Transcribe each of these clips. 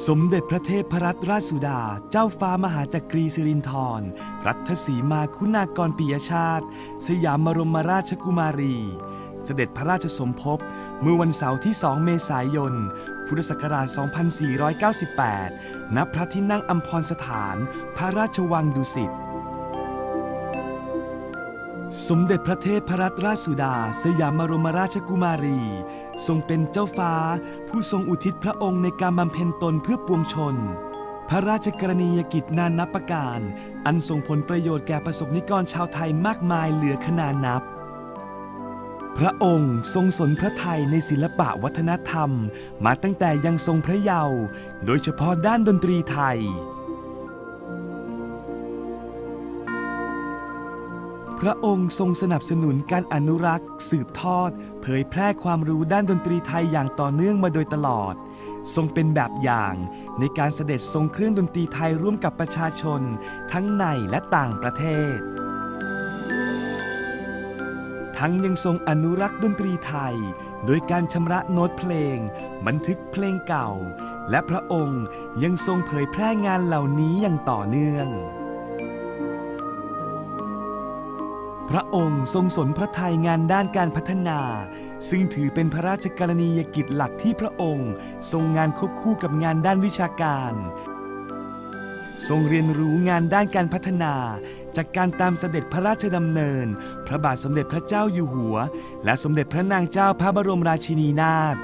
สมเด็จพระเทพรัตนราชสุดาเจ้าฟ้ามหาจักรีสิรินธรรัตสีมาคุณากรปิยชาติสยามบรมราชกุมารีเสด็จพระราชสมภพเมื่อวันเสาร์ที่ 2 เมษายน พุทธศักราช 2498 ณ พระที่นั่งอัมพรสถานพระราชวังดุสิตสมเด็จพระเทพรัตนราชสุดาสยามบรมราชกุมารีทรงเป็นเจ้าฟ้าผู้ทรงอุทิศพระองค์ในการบำเพ็ญตนเพื่อปวงชนพระราชกรณียกิจนานับประการอันส่งผลประโยชน์แก่ประสบนิกรชาวไทยมากมายเหลือขนานับพระองค์ทรงสนพระทัยในศิลปะวัฒนธรรมมาตั้งแต่ยังทรงพระเยาว์โดยเฉพาะด้านดนตรีไทยพระองค์ทรงสนับสนุนการอนุรักษ์สืบทอดเผยแพร่ความรู้ด้านดนตรีไทยอย่างต่อเนื่องมาโดยตลอดทรงเป็นแบบอย่างในการเสด็จทรงเครื่องดนตรีไทยร่วมกับประชาชนทั้งในและต่างประเทศทั้งยังทรงอนุรักษ์ดนตรีไทยโดยการชำระโน้ตเพลงบันทึกเพลงเก่าและพระองค์ยังทรงเผยแพร่งานเหล่านี้อย่างต่อเนื่องพระองค์ทรงสนพระทัยงานด้านการพัฒนาซึ่งถือเป็นพระราชกรณียกิจหลักที่พระองค์ทรงงานควบคู่กับงานด้านวิชาการทรงเรียนรู้งานด้านการพัฒนาจากการตามเสด็จพระราชดำเนินพระบาทสมเด็จพระเจ้าอยู่หัวและสมเด็จพระนางเจ้าพระบรมราชินีนาถ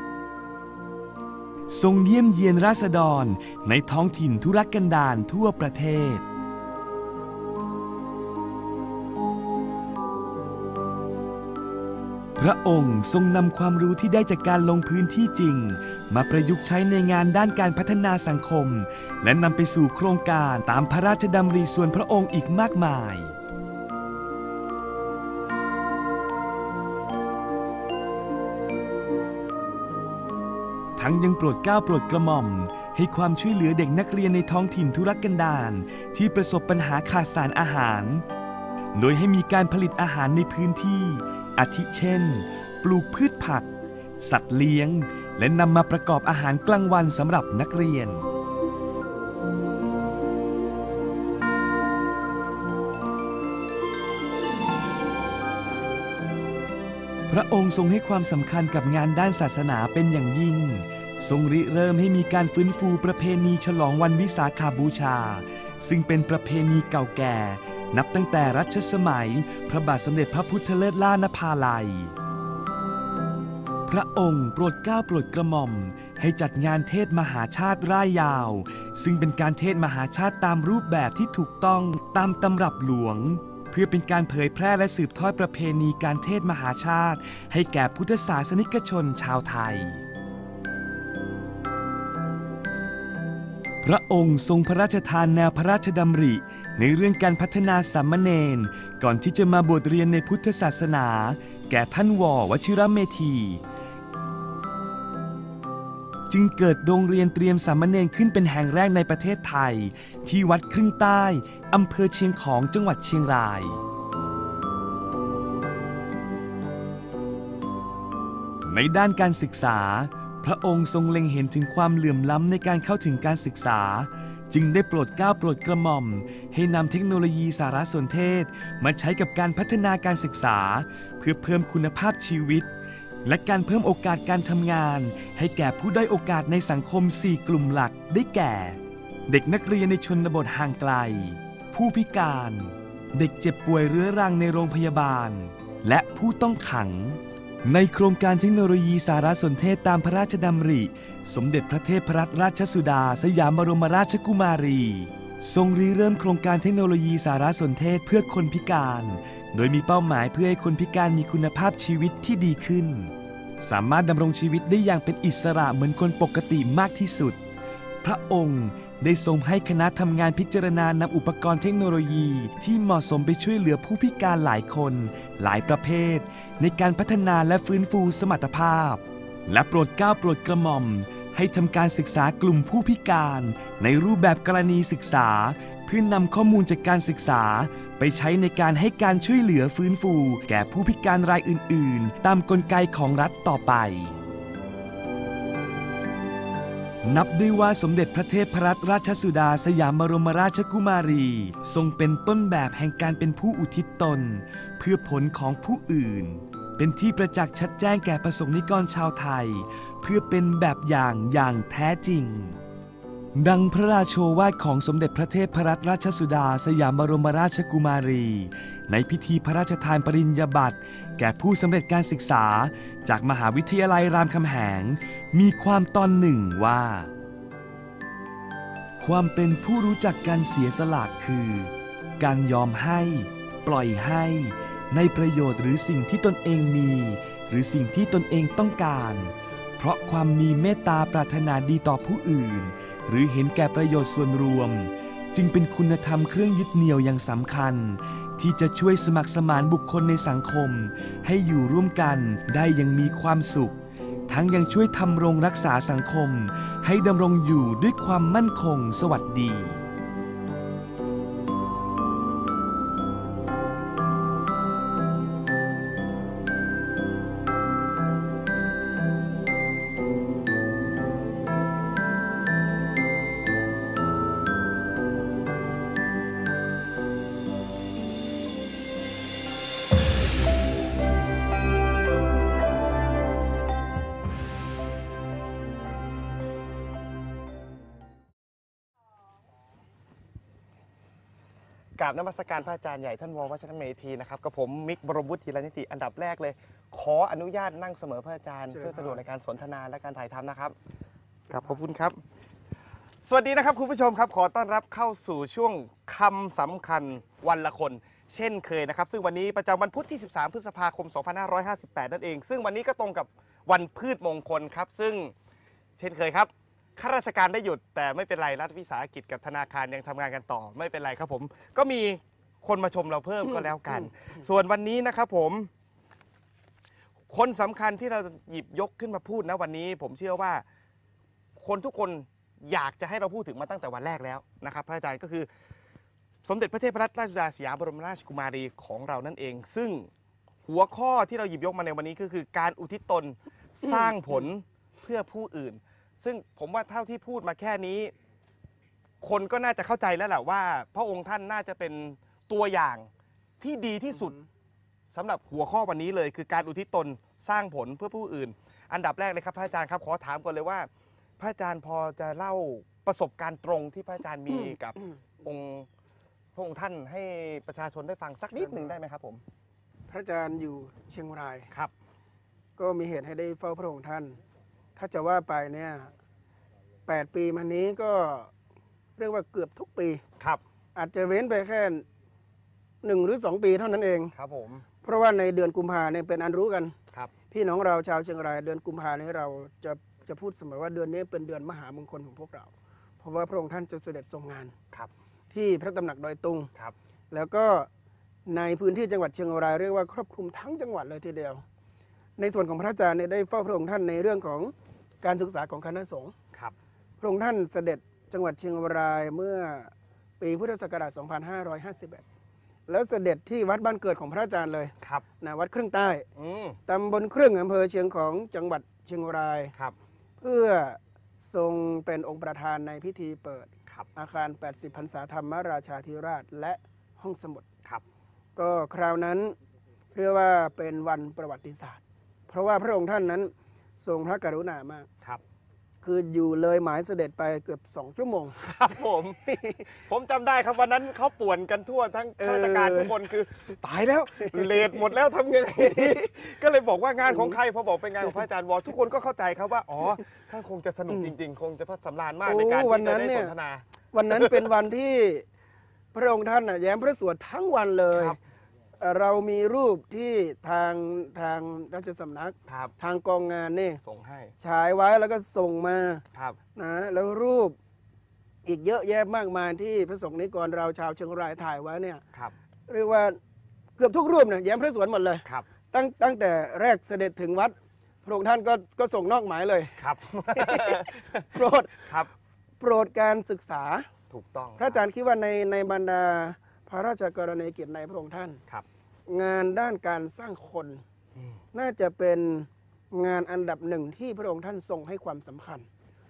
ทรงเยี่ยมเยียนราษฎรในท้องถิ่นทุรกันดารทั่วประเทศพระองค์ทรงนำความรู้ที่ได้จากการลงพื้นที่จริงมาประยุกต์ใช้ในงานด้านการพัฒนาสังคมและนำไปสู่โครงการตามพระราชดำริส่วนพระองค์อีกมากมายทั้งยังโปรดเกล้าโปรดกระหม่อมให้ความช่วยเหลือเด็กนักเรียนในท้องถิ่นทุรกันดารที่ประสบปัญหาขาดสารอาหารโดยให้มีการผลิตอาหารในพื้นที่อาทิเช่นปลูกพืชผักสัตว์เลี้ยงและนำมาประกอบอาหารกลางวันสำหรับนักเรียนพระองค์ทรงให้ความสำคัญกับงานด้านศาสนาเป็นอย่างยิ่งทรงริเริ่มให้มีการฟื้นฟูประเพณีฉลองวันวิสาขบูชาซึ่งเป็นประเพณีเก่าแก่นับตั้งแต่รัชสมัยพระบาทสมเด็จพระพุทธเลิศล่านภาลัยพระองค์โปรดเกล้าโปรดกระหม่อมให้จัดงานเทศมหาชาติร่ายยาวซึ่งเป็นการเทศมหาชาติตามรูปแบบที่ถูกต้องตามตำรับหลวงเพื่อเป็นการเผยแพร่และสืบทอดประเพณีการเทศมหาชาติให้แก่พุทธศาสนิกชนชาวไทยพระองค์ทรงพระราชทานแนวพระราชดำริในเรื่องการพัฒนาสามเณรก่อนที่จะมาบวชเรียนในพุทธศาสนาแก่ท่านว.วชิรเมธีจึงเกิดโรงเรียนเตรียมสามเณรขึ้นเป็นแห่งแรกในประเทศไทยที่วัดครึ่งใต้อำเภอเชียงของจังหวัดเชียงรายในด้านการศึกษาพระองค์ทรงเล็งเห็นถึงความเหลื่อมล้ำในการเข้าถึงการศึกษาจึงได้โปรดเกล้าโปรดกระหม่อมให้นำเทคโนโลยีสารสนเทศมาใช้กับการพัฒนาการศึกษาเพื่อเพิ่มคุณภาพชีวิตและการเพิ่มโอกาสการทำงานให้แก่ผู้ด้อยโอกาสในสังคม4กลุ่มหลักได้แก่เด็กนักเรียนในชนบทห่างไกลผู้พิการเด็กเจ็บป่วยเรื้อรังในโรงพยาบาลและผู้ต้องขังในโครงการเทคโนโลยีสารสนเทศตามพระราชดำริสมเด็จพระเทพรัตนราชสุดาสยามบรมราชกุมารีทรงริเริ่มโครงการเทคโนโลยีสารสนเทศเพื่อคนพิการโดยมีเป้าหมายเพื่อให้คนพิการมีคุณภาพชีวิตที่ดีขึ้นสามารถดำรงชีวิตได้อย่างเป็นอิสระเหมือนคนปกติมากที่สุดพระองค์ได้ทรงให้คณะทำงานพิจารณานำอุปกรณ์เทคโนโลยีที่เหมาะสมไปช่วยเหลือผู้พิการหลายคนหลายประเภทในการพัฒนาและฟื้นฟูสมรรถภาพและโปรดเกล้าโปรดกระหม่อมให้ทำการศึกษากลุ่มผู้พิการในรูปแบบกรณีศึกษาเพื่อนำข้อมูลจากการศึกษาไปใช้ในการให้การช่วยเหลือฟื้นฟูแก่ผู้พิการรายอื่นๆตามกลไกของรัฐต่อไปนับได้ว่าสมเด็จพระเทพรัตนราชสุดาสยามบรมราชกุมารีทรงเป็นต้นแบบแห่งการเป็นผู้อุทิศตนเพื่อผลของผู้อื่นเป็นที่ประจักษ์ชัดแจ้งแก่ประสงค์นิกรชาวไทยเพื่อเป็นแบบอย่างแท้จริงดังพระราโชวาทของสมเด็จพระเทพรัตนราชสุดาสยามบรมราชกุมารีในพิธีพระราชทานปริญญาบัตรแก่ผู้สำเร็จการศึกษาจากมหาวิทยาลัยรามคำแหงมีความตอนหนึ่งว่าความเป็นผู้รู้จักการเสียสละคือการยอมให้ปล่อยให้ในประโยชน์หรือสิ่งที่ตนเองมีหรือสิ่งที่ตนเองต้องการเพราะความมีเมตตาปรารถนาดีต่อผู้อื่นหรือเห็นแก่ประโยชน์ส่วนรวมจึงเป็นคุณธรรมเครื่องยึดเหนี่ยวอย่างสำคัญที่จะช่วยสมัครสมานบุคคลในสังคมให้อยู่ร่วมกันได้อย่างมีความสุขทั้งยังช่วยทำรงรักษาสังคมให้ดำรงอยู่ด้วยความมั่นคงสวัสดีกราบนมัสการพระอาจารย์ใหญ่ท่านววัชรเมธีนะครับกับผมมิกบรมวุฒิธีรนิติอันดับแรกเลยขออนุญาตนั่งเสมอพระอาจารย์เพื่อสะดวกในการสนทนาและการถ่ายทำนะครับครับขอบคุณครับสวัสดีนะครับคุณผู้ชมครับขอต้อนรับเข้าสู่ช่วงคำสำคัญวันละคนเช่นเคยนะครับซึ่งวันนี้ประจำวันพุธที่13พฤษภาคม2558นั่นเองซึ่งวันนี้ก็ตรงกับวันพืชมงคลครับซึ่งเช่นเคยครับข้าราชการได้หยุดแต่ไม่เป็นไรรัฐวิสาหกิจกับธนาคารยังทำงานกันต่อไม่เป็นไรครับผมก็มีคนมาชมเราเพิ่มก็แล้วกันส่วนวันนี้นะครับผมคนสำคัญที่เราหยิบยกขึ้นมาพูดนะวันนี้ผมเชื่อว่าคนทุกคนอยากจะให้เราพูดถึงมาตั้งแต่วันแรกแล้วนะครับพระอาจารย์ก็คือสมเด็จพระเทพรัตนราชสุดาสยามบรมราชกุมารีของเรานั่นเองซึ่งหัวข้อที่เราหยิบยกมาในวันนี้ก็คือการอุทิศตนสร้างผลเพื่อผู้อื่นซึ่งผมว่าเท่าที่พูดมาแค่นี้คนก็น่าจะเข้าใจแล้วแหละว่าพระองค์ท่านน่าจะเป็นตัวอย่างที่ดีที่สุดสำหรับหัวข้อวันนี้เลยคือการอุทิศตนสร้างผลเพื่อผู้อื่นอันดับแรกเลยครับพระอาจารย์ครับขอถามก่อนเลยว่าพระอาจารย์พอจะเล่าประสบการณ์ตรงที่พระอาจารย์มีกับพระองค์ท่านให้ประชาชนได้ฟังสักนิดหนึ่งได้ไหมครับผมพระอาจารย์อยู่เชียงรายครับก็มีเหตุให้ได้เฝ้าพระองค์ท่านถ้าจะว่าไปเนี่ย8 ปีมานี้ก็เรียกว่าเกือบทุกปีครับอาจจะเว้นไปแค่1 หรือ 2 ปีเท่านั้นเองครับผมเพราะว่าในเดือนกุมภาเนี่ยเป็นอันรู้กันครับพี่น้องเราชาวเชียงรายเดือนกุมภาเนี่ยเราจะพูดเสมอว่าเดือนนี้เป็นเดือนมหามงคลของพวกเราเพราะว่าพระองค์ท่านจะเสด็จทรงงานครับที่พระตำหนักดอยตุงครับแล้วก็ในพื้นที่จังหวัดเชียงรายเรียกว่าครอบคลุมทั้งจังหวัดเลยทีเดียวในส่วนของพระอาจารย์เนี่ยได้เฝ้าพระองค์ท่านในเรื่องของการศึกษาของคณะสงฆ์ครับพระองค์ท่านเสด็จจังหวัดเชียงรายเมื่อปีพุทธศักราช 2551 แล้วเสด็จที่วัดบ้านเกิดของพระอาจารย์เลยครับนะวัดครึ่งใต้ตำบลครึ่งอำเภอเชียงของจังหวัดเชียงรายครับเพื่อทรงเป็นองค์ประธานในพิธีเปิดอาคาร 80 พรรษาธรรมราชาธิราชและห้องสมุดครับก็คราวนั้นเรียกว่าเป็นวันประวัติศาสตร์เพราะว่าพระองค์ท่านนั้นทรงพระกรุณามากครับคืออยู่เลยหมายเสด็จไปเกือบ2 ชั่วโมงครับผมจำได้ครับวันนั้นเขาป่วนกันทั่วทั้งข้าราชการทุกคนคือตายแล้วเลทหมดแล้วทำยังไงก็เลยบอกว่างานของใครพอบอกเป็นงานของพระอาจารย์วอทุกคนก็เข้าใจครับว่าอ๋อท่านคงจะสนุกจริงๆคงจะพัฒสำราญมากในการที่จะได้สนทนาวันนั้นเป็นวันที่พระองค์ท่านแย้มพระสวดทั้งวันเลยเรามีรูปที่ทางราชสำนักทางกองงานนี่ส่งให้ฉายไว้แล้วก็ส่งมานะแล้วรูปอีกเยอะแยะมากมายที่พระสงฆ์นิกรเราชาวเชียงรายถ่ายไว้เนี่ยเรียกว่าเกือบทุกรูปเนี่ยแย้มพระสวดหมดเลยตั้งแต่แรกเสด็จถึงวัดพระองค์ท่านก็ส่งนอกหมายเลยโปรดการศึกษาถูกต้องพระอาจารย์คิดว่าในบรรดาพระราชกรณียกิจในพระองค์ท่านงานด้านการสร้างคนน่าจะเป็นงานอันดับหนึ่งที่พระองค์ท่านทรงให้ความสำคัญ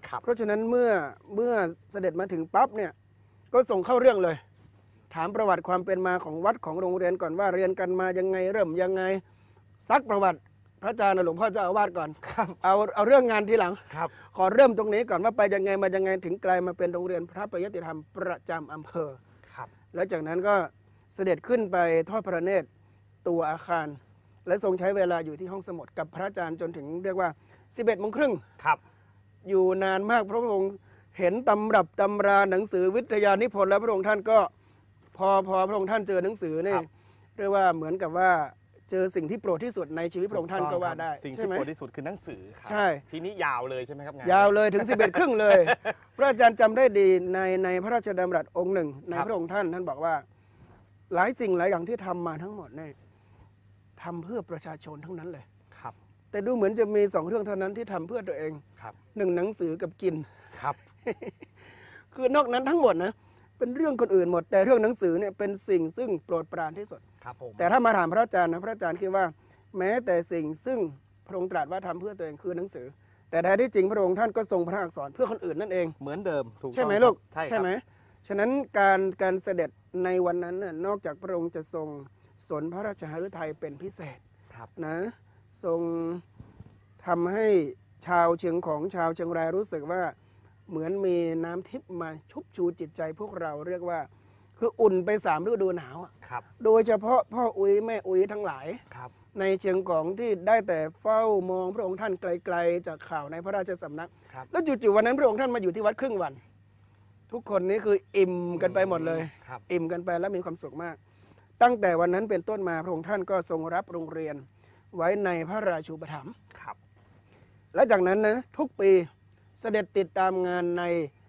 ครับเพราะฉะนั้นเมื่อเสด็จมาถึงปั๊บเนี่ยก็ส่งเข้าเรื่องเลย ถามประวัติความเป็นมาของวัดของโรงเรียนก่อนว่าเรียนกันมายังไงเริ่มยังไงซักประวัติพระอาจารย์หลวงพ่อเจ้าอาวาสก่อนครับเอาเรื่องงานทีหลังครับขอเริ่มตรงนี้ก่อนว่าไปยังไงมายังไงถึงกลายมาเป็นโรงเรียนพระปริยติธรรมประจำอำเภอครับแล้วจากนั้นก็เสด็จขึ้นไปทอดพระเนตรตัวอาคาร และทรงใช้เวลาอยู่ที่ห้องสมุดกับพระอาจารย์จนถึงเรียกว่า 11:30 น. ครับอยู่นานมากเพราะพระองค์เห็นตำรับตำราหนังสือวิทยานิพนธ์แล้วพระองค์ท่านก็พอพระองค์ท่านเจอหนังสือนี่เรียกว่าเหมือนกับว่าเจอสิ่งที่โปรดที่สุดในชีวิตพระองค์ท่านก็ว่าได้สิ่งใช่ที่ไหมโปรดที่สุดคือหนังสือครับใช่ทีนี้ยาวเลยใช่ไหมครับงานยาวเลยถึง 11:30 น.เลย พระอาจารย์จำได้ดีในพระราชดำรัสองค์หนึ่งในพระองค์ท่านบอกว่าหลายสิ่งหลายอย่างที่ทำมาทั้งหมดเนี่ยทำเพื่อประชาชนทั้งนั้นเลยครับแต่ดูเหมือนจะมี2 เรื่องเท่านั้นที่ทำเพื่อตัวเองครับ 1 หนังสือกับกินครับคือนอกนั้นทั้งหมดนะเป็นเรื่องคนอื่นหมด แต่เรื่องหนังสือเนี่ยเป็นสิ่งซึ่งโปรดปรานที่สุดครับผมแต่ถ้ามาถามพระอาจารย์นะพระอาจารย์คิดว่า แม้แต่สิ่งซึ่งพระองค์ตรัสว่าทำเพื่อตัวเองคือหนังสือ แต่แท้ที่จริงพระองค์ท่านก็ทรงพระอักษรเพื่อคนอื่นนั่นเองเหมือนเดิมถูกต้องใช่ไหมลูกใช่ครับไหมฉะนั้นการเสด็จในวันนั้นน่ะนอกจากพระองค์จะทรงสนพระราชหฤทัยเป็นพิเศษครับนะทรงทำให้ชาวเชียงของชาวเชียงรายรู้สึกว่าเหมือนมีน้ำทิพย์มาชุบชูจิตใจพวกเราเรียกว่าคืออุ่นไป3 ฤดูหนาวอะครับโดยเฉพาะพ่ออุ้ยแม่อุ้ยทั้งหลายครับในเชียงของที่ได้แต่เฝ้ามองพระองค์ท่านไกลๆจากข่าวในพระราชสำนักครับแล้วจู่ๆวันนั้นพระองค์ท่านมาอยู่ที่วัดครึ่งวัน ทุกคนนี่คืออิ่มกันไปหมดเลยครับอิ่มกันไปแล้วมีความสุขมาก ตั้งแต่วันนั้นเป็นต้นมาพระองค์ท่านก็ทรงรับโรงเรียนไว้ในพระราชูปถัมภ์ครับและจากนั้นนะทุกปีเสด็จติดตามงานใน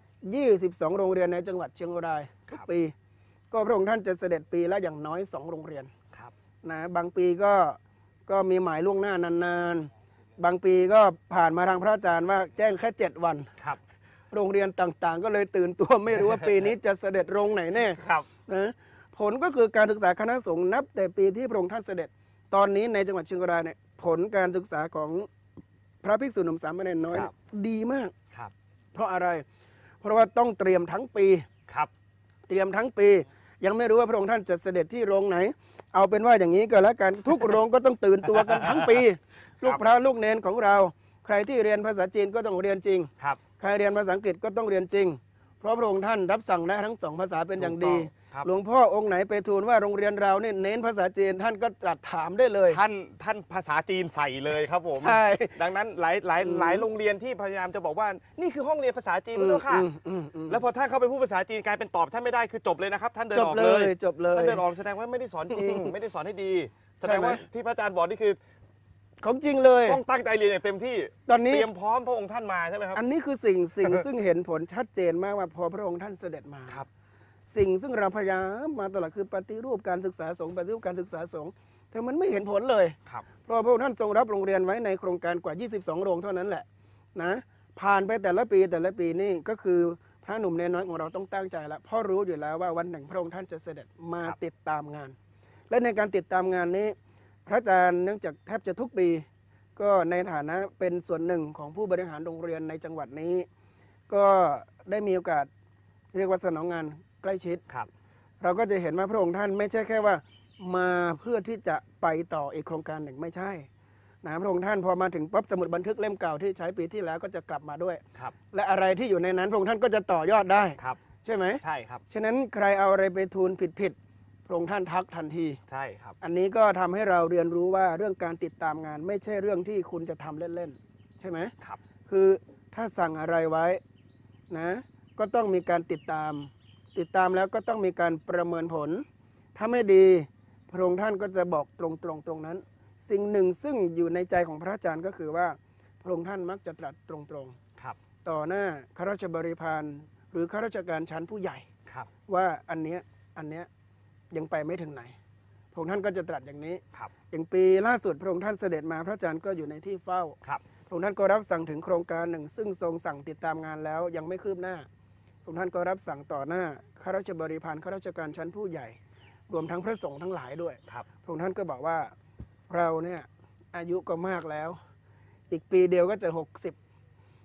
22 โรงเรียนในจังหวัดเชียงรายทุกปี ก็พระองค์ท่านจะเสด็จปีละอย่างน้อย2 โรงเรียนครับนะบางปีก็มีหมายล่วงหน้านานๆ บางปีก็ผ่านมาทางพระอาจารย์ว่าแจ้งแค่ 7 วันครับโรงเรียนต่างๆ ก็เลยตื่นตัวไม่รู้ว่าปีนี้จะเสด็จโรงไหนแน่ครับนะผลก็คือการศึกษาคณะสงฆ์นับแต่ปีที่พระองค์ท่านเสด็จ ตอนนี้ในจังหวัดเชียงรายเนี่ยผลการศึกษาของพระภิกษุหนุ่มสามเณรน้อยเนี่ยดีมากครับเพราะอะไร เพราะว่าต้องเตรียมทั้งปีครับเตรียมทั้งปี ยังไม่รู้ว่าพระองค์ท่านจะเสด็จที่โรงไหน เอาเป็นว่าอย่างนี้ก็แล้วกันทุกโรงก็ต้องตื่นตัวกันทั้งปี ลูกพระลูกเนนของเรา ใครที่เรียนภาษาจีนก็ต้องเรียนจริงครับใครเรียนภาษาอังกฤษก็ต้องเรียนจริง เพราะพระองค์ท่านรับสั่งได้ทั้ง2 ภาษาเป็นอย่างดีถูกต้องครับหลวงพ่อองค์ไหนไปทูลว่าโรงเรียนเราเนี่ยเน้นภาษาจีนท่านก็ตรัสถามได้เลยท่านภาษาจีนใส่เลยครับผมใช่ดังนั้นหลายโรงเรียนที่พยายามจะบอกว่านี่คือห้องเรียนภาษาจีนด้วยค่ะ แล้วพอท่านเข้าไปพูดภาษาจีนกลายเป็นตอบท่านไม่ได้คือจบเลยนะครับท่านเดินจอบ อกเลเลยยจบเลยท่านเดินออกแสดงว่าไม่ได้สอนจริง ไม่ได้สอนให้ดี แสดงว่าใช่ไหมที่พระอาจารย์บอกนี่คือของจริงเลยต้องตั้งใจเรียนอย่างเต็มที่ตอนนี้เตรียมพร้อมพระองค์ท่านมาใช่ไหมครับอันนี้คือสิ่ง ซึ่งเห็นผลชัดเจนมากว่าพอพระองค์ท่านเสด็จมาครับสิ่งซึ่งเราพยายามมาตลอดคือปฏิรูปการศึกษาสงฆ์ปฏิรูปการศึกษาสงฆ์แต่มันไม่เห็นผลเลยครับเพราะพระองค์ท่านทรงรับโรงเรียนไว้ในโครงการกว่า 22 โรงเท่านั้นแหละนะผ่านไปแต่ละปีนี่ก็คือพระหนุ่มเนรน้อยของเราต้องตั้งใจแล้วเพราะรู้อยู่แล้วว่าวันหนึ่งพระองค์ท่านจะเสด็จมาติดตามงาน และในการติดตามงานนี้ พระอาจารย์เนื่องจากแทบจะทุกปี ก็ในฐานะเป็นส่วนหนึ่งของผู้บริหารโรงเรียนในจังหวัดนี้ ก็ได้มีโอกาสเรียกว่าสนองงานใกล้ชิดครับเราก็จะเห็นว่าพระองค์ท่านไม่ใช่แค่ว่ามาเพื่อที่จะไปต่ออีกโครงการหนึ่งไม่ใช่นะพระองค์ท่านพอมาถึงปั๊บสมุดบันทึกเล่มเก่าที่ใช้ปีที่แล้วก็จะกลับมาด้วยครับและอะไรที่อยู่ในนั้นพระองค์ท่านก็จะต่อยอดได้ครับใช่ไหมใช่ครับฉะนั้นใครเอาอะไรไปทูลผิดพระองค์ท่านทักทันทีใช่ครับอันนี้ก็ทำให้เราเรียนรู้ว่าเรื่องการติดตามงานไม่ใช่เรื่องที่คุณจะทำเล่นๆใช่ไหมครับคือถ้าสั่งอะไรไว้นะก็ต้องมีการติดตามแล้วก็ต้องมีการประเมินผล ถ้าไม่ดีพระองค์ท่านก็จะบอกตรงนั้น สิ่งหนึ่งซึ่งอยู่ในใจของพระอาจารย์ก็คือว่าพระองค์ท่านมักจะตรัสตรงครับๆต่อหน้าข้าราชบริพารหรือข้าราชการชั้นผู้ใหญ่ครับว่าอันเนี้ยยังไปไม่ถึงไหนพระองค์ท่านก็จะตรัสอย่างนี้ครับอย่างปีล่าสุดพระองค์ท่านเสด็จมาพระอาจารย์ก็อยู่ในที่เฝ้าครับพระองค์ท่านก็รับสั่งถึงโครงการหนึ่ง ซึ่งทรงสั่งติดตามงานแล้วยังไม่คืบหน้าพระองค์ท่านก็รับสั่งต่อหน้าข้าราชบริพารข้าราชการชั้นผู้ใหญ่ รวมทั้งพระสงฆ์ทั้งหลายด้วยครับพระองค์ท่านก็บอกว่าเราเนี่ยอายุก็มากแล้ว อีกปีเดียวก็จะ60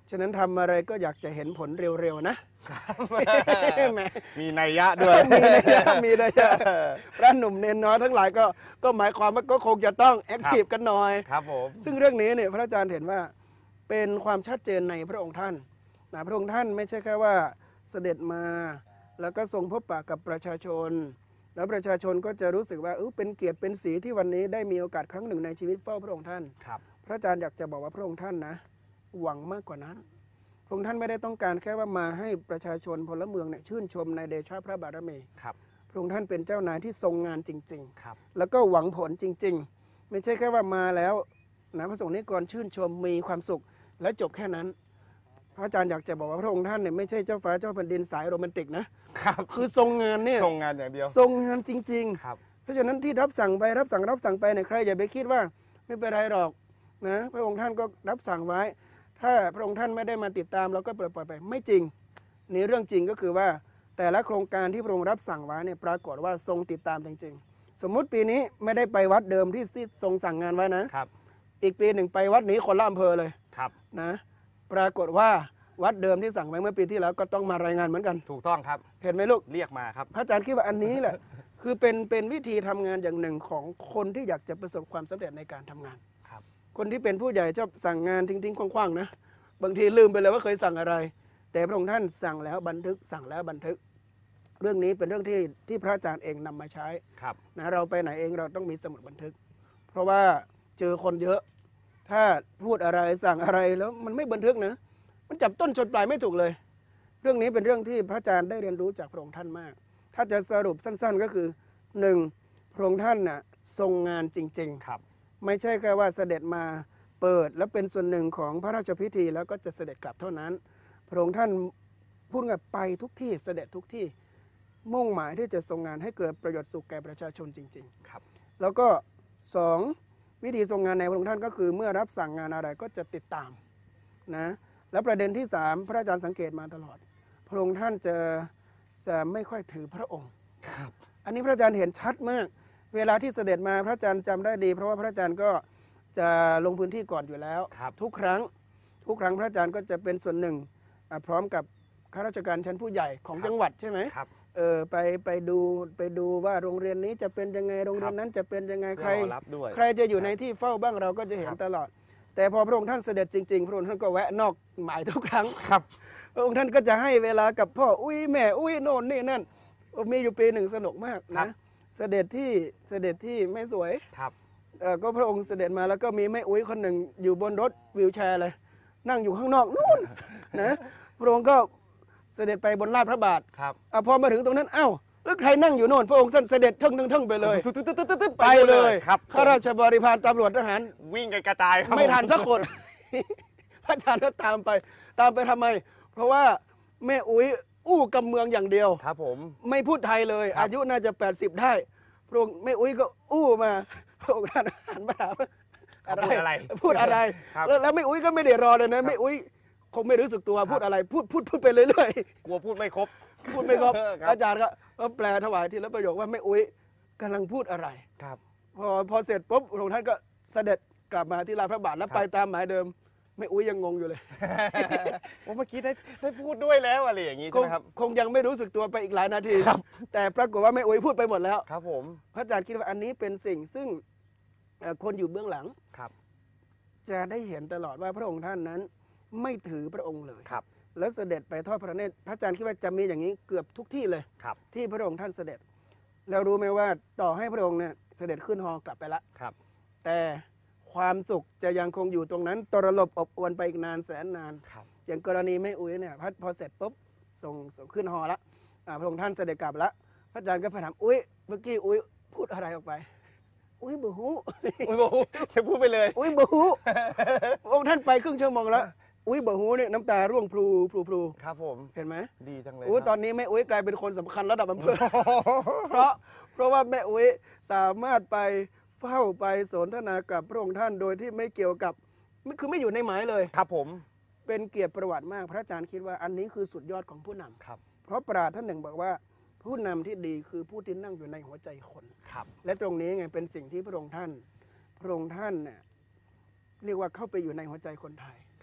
ฉะนั้นทำอะไรก็อยากจะเห็นผลเร็วๆนะแหมมีนัยยะด้วยมีนัยยะพระหนุ่มเนนน้อยทั้งหลายก็หมายความว่าก็คงจะต้องแอคทีฟกันหน่อยครับผมซึ่งเรื่องนี้เนี่ยพระอาจารย์เห็นว่าเป็นความชัดเจนในพระองค์ท่านนะพระองค์ท่านไม่ใช่แค่ว่าเสด็จมาแล้วก็ทรงพบปะกับประชาชน แล้วประชาชนก็จะรู้สึกว่าเป็นเกียรติเป็นสีที่วันนี้ได้มีโอกาสครั้งหนึ่งในชีวิตเฝ้าพระองค์ท่านครับพระอาจารย์อยากจะบอกว่าพระองค์ท่านนะหวังมากกว่านั้นพระองค์ท่านไม่ได้ต้องการแค่ว่ามาให้ประชาชนพลเมืองเนี่ยชื่นชมในเดชะพระบารมีครับพระองค์ท่านเป็นเจ้านายที่ทรงงานจริงครับๆ แล้วก็หวังผลจริง ๆ ไม่ใช่แค่ว่ามาแล้วนะพระสงฆ์นิกรชื่นชมมีความสุขและจบแค่นั้น พระอาจารย์อยากจะบอกว่าพระองค์ท่านเนี่ยไม่ใช่เจ้าฟ้าเจ้าแผ่นดินสายโรแมนติกนะครับ คือทรงงานเนี่ยทรงงานอย่างเดียวทรงงานจริงครับๆ เพราะฉะนั้นที่รับสั่งไปรับสั่งไปเนี่ยใครอย่าไปคิดว่าไม่เป็นไรหรอกนะพระองค์ท่านก็รับสั่งไว้ ถ้าพระองค์ท่านไม่ได้มาติดตามเราก็ปล่อยไปไม่จริงนี่เรื่องจริงก็คือว่าแต่ละโครงการที่พระองค์รับสั่งไว้เนี่ยปรากฏว่าทรงติดตามจริงๆ สมมุติปีนี้ไม่ได้ไปวัดเดิมที่ทรงสั่งงานไว้นะครับ อีกปีหนึ่งไปวัดนี้คนละอำเภอเลยครับนะปรากฏว่าวัดเดิมที่สั่งไว้เมื่อปีที่แล้วก็ต้องมารายงานเหมือนกันถูกต้องครับเห็นไหมลูกเรียกมาครับพระอาจารย์คิดว่าอันนี้แหละ คือเป็นวิธีทำงานอย่างหนึ่งของคนที่อยากจะประสบความสำเร็จในการทำงานครับคนที่เป็นผู้ใหญ่ชอบสั่งงานทิ้งๆคว่างๆนะบางทีลืมไปเลยว่าเคยสั่งอะไร แต่พระองค์ท่านสั่งแล้วบันทึกสั่งแล้วบันทึก เรื่องนี้เป็นเรื่องที่พระอาจารย์เองนำมาใช้ครับนะเราไปไหนเองเราต้องมีสมุดบันทึก เพราะว่าเจอคนเยอะ ถ้าพูดอะไรสั่งอะไรแล้วมันไม่บันทึกนะมันจับต้นชนปลายไม่ถูกเลย เรื่องนี้เป็นเรื่องที่พระอาจารย์ได้เรียนรู้จากพระองค์ท่านมาก ถ้าจะสรุปสั้นๆก็คือ 1. พระองค์ท่านน่ะทรงงานจริงครับๆ ไม่ใช่แค่ว่าเสด็จมาเปิดแล้วเป็นส่วนหนึ่งของพระราชพิธีแล้วก็จะเสด็จกลับเท่านั้น พระองค์ท่านพูดง่ายไปทุกที่เสด็จทุกที่มุ่งหมายที่จะทรงงานให้เกิดประโยชน์สุขแก่ประชาชนจริงครับๆ แล้วก็ 2. วิธีทรงงานในพระองค์ท่านก็คือเมื่อรับสั่งงานอะไรก็จะติดตามนะและประเด็นที่ 3 พระอาจารย์สังเกตมาตลอด พระองค์ท่านจะไม่ค่อยถือพระองค์ครับอันนี้พระอาจารย์เห็นชัดมาก เวลาที่เสด็จมาพระอาจารย์จำได้ดี เพราะว่าพระอาจารย์ก็จะลงพื้นที่ก่อนอยู่แล้วครับทุกครั้งพระอาจารย์ก็จะเป็นส่วนหนึ่งพร้อมกับข้าราชการชั้นผู้ใหญ่ของจังหวัดใช่ไหมครับไปดูว่าโรงเรียนนี้จะเป็นยังไงโรงเรียนนั้นจะเป็นยังไงเพื่ใครอรอรับด้วยใครจะอยู่ในที่เฝ้าบ้างเราก็จะเห็นครับตลอด แต่พอพระองค์ท่านเสด็จจริงๆ พระองค์ท่านก็แวะนอกหมายทุกครั้งครับพระองค์ท่านก็จะให้เวลากับพ่ออุ้ยแม่อุ้ยโน่นนี่นั่นมีอยู่ปีหนึ่งสนุกมากครันะบเสด็จที่แม่สวยครับก็พระองค์เสด็จมาแล้วก็มีแม่อุ้ยคนหนึ่งอยู่บนรถวีลแชร์เลย นั่งอยู่ข้างนอกนู่น นะพระองค์ก็เสด็จไปบนลาดพระบาทครับพอมาถึงตรงนั้นเอ้าแล้วใครนั่งอยู่โน่นพระองค์ท่านเสด็จทึ่งไปเลยตึ๊ดๆๆๆไปเลยครับข้าราชบริพารตำรวจทหารวิ่งกันกระจายครับไม่ทันผสักคน พระอาจารย์ก็ตามไปทำไม เพราะว่าแม่อุ้ยอู้กำเมืองอย่างเดียวครับผมไม่พูดไทยเลยครับอายุน่าจะ 80 ได้พระองค์แม่อุ้ยก็อู้มาพระองค์ท่านหันมาถามว่าพูดอะไรพูดอะไรครับแล้วแม่อุ้ยก็ไม่ได้รอเลยนะแม่อุ้ยคงไม่รู้สึกตัวพูดอะไรพูดไปเรื่อยกลัวพูดไม่ครบๆพูดไม่ครบครับอาจารย์ก็แปลถวายทีละประโยคว่าแม่อุ้ยกำลังพูดอะไรครับพอเสร็จปุ๊บพระองค์ท่านก็เสด็จกลับมาที่ลานพระบาทแล้วครับไปตามหมายเดิมแม่อุ้ยยังงงอยู่เลยว่าเมื่อกี้ได้พูดด้วยแล้วอะไรอย่างนี้คใช่งไหมครับคงยังไม่รู้สึกตัวไปอีกหลายนาที แต่ปรากฏว่าแม่อุ้ยพูดไปหมดแล้วครับผมพระอาจารย์คิดว่าอันนี้เป็นสิ่งซึ่งคนอยู่เบื้องหลังครับจะได้เห็นตลอดว่าพระองค์ท่านนั้นไม่ถือพระองค์เลยครับแล้วเสด็จไปทอดพระเนตรพระอาจารย์คิดว่าจะมีอย่างนี้เกือบทุกที่เลยครับที่พระองค์ท่านเสด็จ แล้วรู้ไหมว่าต่อให้พระองค์เนี่ยเสด็จขึ้นฮอกลับไปละครับแต่ความสุขจะยังคงอยู่ตรงนั้นตรลบอบอวนไปอีกนานแสนนานครับอย่างกรณีแม่อุ้ยเนี่ยพอเสร็จปุ๊บส่งขึ้นฮอละพระองค์ท่านเสด็จกลับละพระอาจารย์ก็ไปถามอุ้ยเมื่อกี้อุ้ยพูดอะไรออกไป อุ้ยบูฮูอุ้ยบอกจะพูดไปเลยอุ้ยบูฮูพระองค์ท่านไปครึ่งชั่วโมงแล้วอุ้ยบูฮูเนี่ยน้ำตาร่วงพลูครับผมเห็นไหมดีจังเลยอุ้ยครับตอนนี้แม่อุ้ยกลายเป็นคนสำคัญระดับอำเภอ เพราะว่าแม่อุ้ยสามารถไปเฝ้าไปสนทนากับพระองค์ท่านโดยที่ไม่เกี่ยวกับคือไม่อยู่ในหมายเลยครับผมเป็นเกียรติประวัติมาก พระอาจารย์คิดว่าอันนี้คือสุดยอดของผู้นำครับเพราะปราชญ์ท่านหนึ่งบอกว่าผู้นำที่ดีคือผู้ที่นั่งอยู่ในหัวใจคนครับและตรงนี้ไงเป็นสิ่งที่พระองค์ท่านเนี่ยเรียกว่าเข้าไปอยู่ในหัวใจคนไทยครับ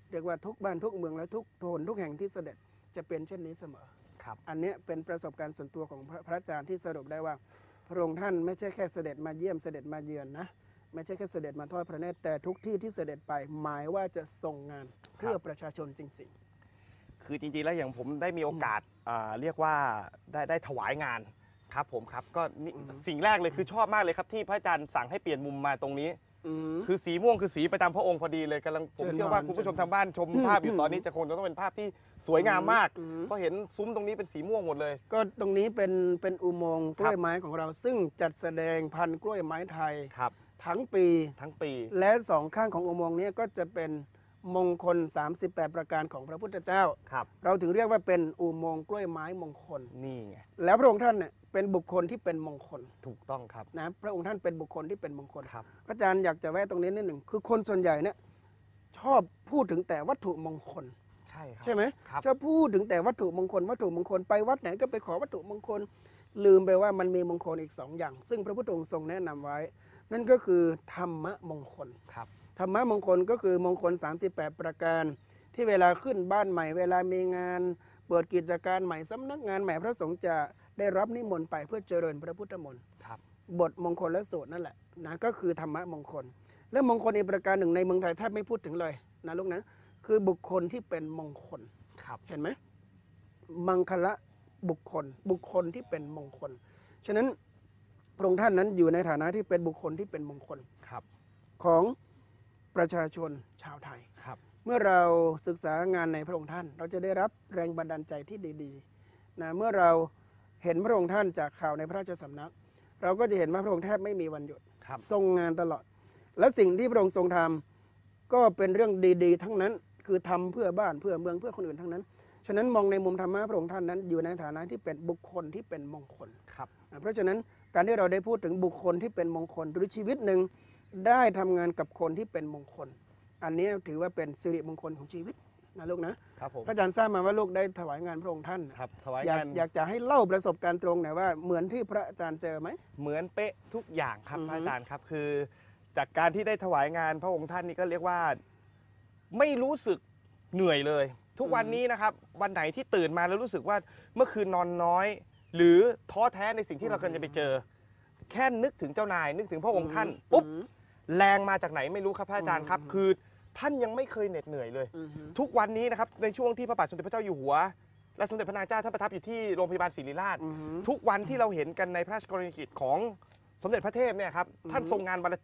เรียกว่าทุกบ้านทุกเมืองและทุกโทนทุกแห่งที่เสด็จจะเป็นเช่นนี้เสมอครับอันเนี้ยเป็นประสบการณ์ส่วนตัวของพระอาจารย์ที่สรุปได้ว่า พระองค์ท่านไม่ใช่แค่เสด็จมาเยี่ยมเสด็จมาเยือนนะไม่ใช่แค่เสด็จมาทอดพระเนตรแต่ทุกที่ที่เสด็จไปหมายว่าจะทรงงานเพื่อประชาชนจริงคือจริงๆแล้วอย่างผมได้มีโอกาสเรียกว่าได้ถวายงานครับผมครับก็นี่สิ่งแรกเลยคือชอบมากเลยครับที่พระอาจารย์สั่งให้เปลี่ยนมุมมาตรงนี้ๆคือสีม่วงคือสีประจำพระองค์พอดีเลยกำลังผมเชิญเชื่อว่ามาคุณผู้ชมทางบ้านชมภาพอยู่ตอนนี้จะคงจะต้องเป็นภาพที่สวยงามมากอืมเพราะเห็นซุ้มตรงนี้เป็นสีม่วงหมดเลยก็ตรงนี้เป็นอุโมงค์กล้วยไม้ของเรา ซึ่งจัดแสดงพันธุ์กล้วยไม้ไทยครับทั้งปีทั้งปีและสองข้างของอุโมงค์นี้ก็จะเป็นมงคล 38 ประการของพระพุทธเจ้าครับเราถึงเรียกว่าเป็นอุโมงค์กล้วยไม้มงคลนี่ไงแล้วพระองค์ท่านเนี่ยเป็นบุคคลที่เป็นมงคลถูกต้องครับนะพระองค์ท่านเป็นบุคคลที่เป็นมงคลครับพระอาจารย์อยากจะแวะตรงนี้นิดหนึ่งคือคนส่วนใหญ่เนี่ยชอบพูดถึงแต่วัตถุมงคลใช่ครับใช่ไหมครับชอบพูดถึงแต่วัตถุมงคลวัตถุมงคลไปวัดไหนก็ไปขอวัตถุมงคล ลืมไปว่ามันมีมงคลอีกสองอย่าง ซึ่งพระพุทธองค์ทรงแนะนำไว้ นั่นก็คือธรรมมงคลครับธรรมมงคลก็คือมงคล 38 ประการ ที่เวลาขึ้นบ้านใหม่ เวลามีงานเปิดกิจการใหม่สำนักงานใหม่พระสงฆ์จะได้รับนิมนต์ไปเพื่อเจริญพระพุทธมนต์ครับบทมงคลและสูตรนั่นแหละนะก็คือธรรมมงคล และมงคลอีกประการหนึ่งในเมืองไทยแทบไม่พูดถึงเลยนะลูกนะคือบุคคลที่เป็นมงคลครับเห็นไหมมังคละบุคคลที่เป็นมงคล ฉะนั้นพระองค์ท่านนั้นอยู่ในฐานะที่เป็นบุคคลที่เป็นมงคลครับของประชาชนชาวไทยครับเมื่อเราศึกษางานในพระองค์ท่าน เราจะได้รับแรงบันดาลใจที่ดีๆนะเมื่อเราเห็นพระองค์ท่านจากข่าวในพระราชสำนัก เราก็จะเห็นว่าพระองค์แทบไม่มีวันหยุดครับทรงงานตลอด และสิ่งที่พระองค์ทรงทำก็เป็นเรื่องดีๆ ทั้งนั้นคือทำเพื่อบ้านเพื่อเมืองเพื่อคนอื่นทั้งนั้น ฉะนั้นมองในมุมธรรมะพระองค์ท่านนั้นอยู่ในฐานะที่เป็นบุคคลที่เป็นมงคลครับเพราะฉะนั้นการที่เราได้พูดถึงบุคคลที่เป็นมงคลหรือชีวิตหนึ่งได้ทำงานกับคนที่เป็นมงคล อันนี้ถือว่าเป็นสิริมงคลของชีวิตนะลูกนะครับผมพระอาจารย์ทราบมาว่าลูกได้ถวายงานพระองค์ท่านครับถวายาอยางกนอยากจะให้เล่าประสบการณ์ตรงหน่อยว่าเหมือนที่พระอาจารย์เจอไหมเหมือนเป๊ะทุกอย่างครับอือฮึพระอาจารย์ครับคือจากการที่ได้ถวายงานพระองค์ท่านนี่ก็เรียกว่าไม่รู้สึกเหนื่อยเลย ทุกวันนี้นะครับวันไหนที่ตื่นมาแล้วรู้สึกว่าเมื่อคืนนอนน้อย หรือท้อแท้ในสิ่งที่เรากำลังจะไปเจอ แค่นึกถึงเจ้านาย นึกถึงพระองค์ท่านปุ๊บแรงมาจากไหนไม่รู้ครับพระอาจารย์ครับ คือท่านยังไม่เคยเหน็ดเหนื่อยเลย ทุกวันนี้นะครับในช่วงที่พระบาทสมเด็จพระเจ้าอยู่หัว และสมเด็จพระนางเจ้าท่านประทับอยู่ที่โรงพยาบาลศิริราช ทุกวันที่เราเห็นกันในพระราชกรณียกิจของสมเด็จพระเทพเนี่ยครับท่านทรงงานวันละ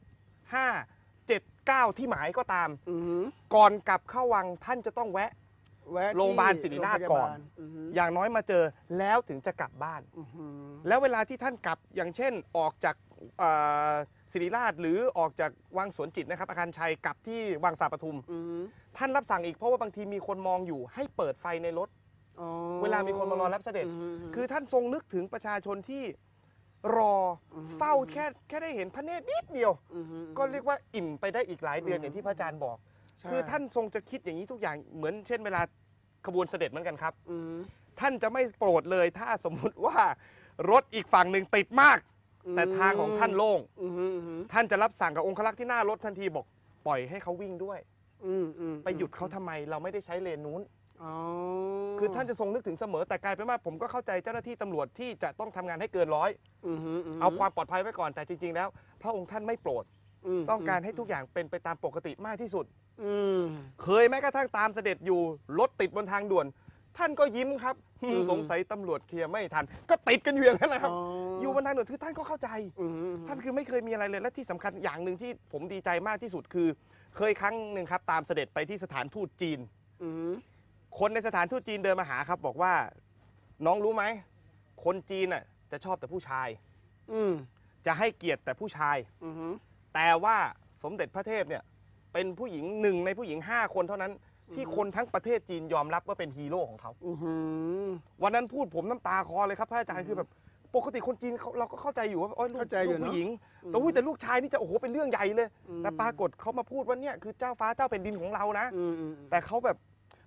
7 ที่หมายก็ตาม ก่อนกลับเข้าวังท่านจะต้องแวะที่โรงพยาบาลศิริราชก่อนโรงพยาบาลอือฮึอย่างน้อยมาเจอแล้วถึงจะกลับบ้านอือฮึแล้วเวลาที่ท่านกลับอย่างเช่นออกจากศิริราชหรือออกจากวังสวนจิตนะครับอาคารชัยกลับที่วังสาปทุมอือฮึท่านรับสั่งอีกเพราะว่าบางทีมีคนมองอยู่ให้เปิดไฟในรถอ๋อเวลามีคนมารอรับเสด็จอือฮึคือท่านทรงนึกถึงประชาชนที่รอเฝ้าแค่ได้เห็นพระเนตรนิดเดียวอือฮึก็เรียกว่าอิ่มไปได้อีกหลายเดือนอย่างที่พระอาจารย์บอกใช่คือท่านทรงจะคิดอย่างนี้ทุกอย่างเหมือนเช่นเวลาขบวนเสด็จเหมือนกันครับอือฮึท่านจะไม่โปรดเลยถ้าสมมุติว่ารถอีกฝั่งหนึ่งติดมาก แต่ทางของท่านโล่งอือฮึอือฮึท่านจะรับสั่งกับองครักษ์ที่หน้ารถทันทีบอกปล่อยให้เขาวิ่งด้วยอืมไปหยุดเขาทำไมเราไม่ได้ใช้เลนนู้นอ๋อคือท่านจะทรงนึกถึงเสมอแต่กลายเป็นว่าผมก็เข้าใจเจ้าหน้าที่ตำรวจที่จะต้องทำงานให้เกินร้อยอือฮึฮึเอาความปลอดภัยไว้ก่อนแต่จริง ๆ แล้ว พระองค์ท่านไม่โปรดมต้องการให้ทุกอย่างเป็นไปตามปกติมากที่สุดอืมเคยแม้กระทั่งตามเสด็จอยู่รถติดบนทางด่วน ท่านก็ยิ้มครับสงสัยตำรวจเคลียร์ไม่ทัน ก็ติดกันอยู่อย่างนั้นนะครับ อยู่บนทางด่วนคือท่านก็เข้าใจอืมท่านคือไม่เคยมีอะไรเลยและที่สำคัญอย่างหนึ่งที่ผมดีใจมากที่สุดคือ เคยครั้งหนึ่งครับตามเสด็จไปที่สถานทูตจีนอืมคนในสถานทูตจีนเดินมาหาครับบอกว่าน้องรู้ไหมคนจีนน่ะจะชอบแต่ผู้ชายอืมจะให้เกียรติแต่ผู้ชายอืมแต่ว่าสมเด็จพระเทพเนี่ยเป็นผู้หญิงหนึ่งในผู้หญิง5 คนเท่านั้น ที่คนทั้งประเทศจีนยอมรับว่าเป็นฮีโร่ของเขาอืมวันนั้นพูดผมน้ำตาคลอเลยครับพระอาจารย์คือแบบปกติคนจีนเราก็เข้าใจอยู่ว่าโอ้ยลูกเข้าใจอยู่ลูกเนอะผู้หญิงแต่ลูกชายนี่จะโอ้โหเป็นเรื่องใหญ่เลย แต่ปรากฏเขามาพูดว่าเนี่ยคือเจ้าฟ้าเจ้าแผ่นดินของเรานะอืมแต่เขาแบบ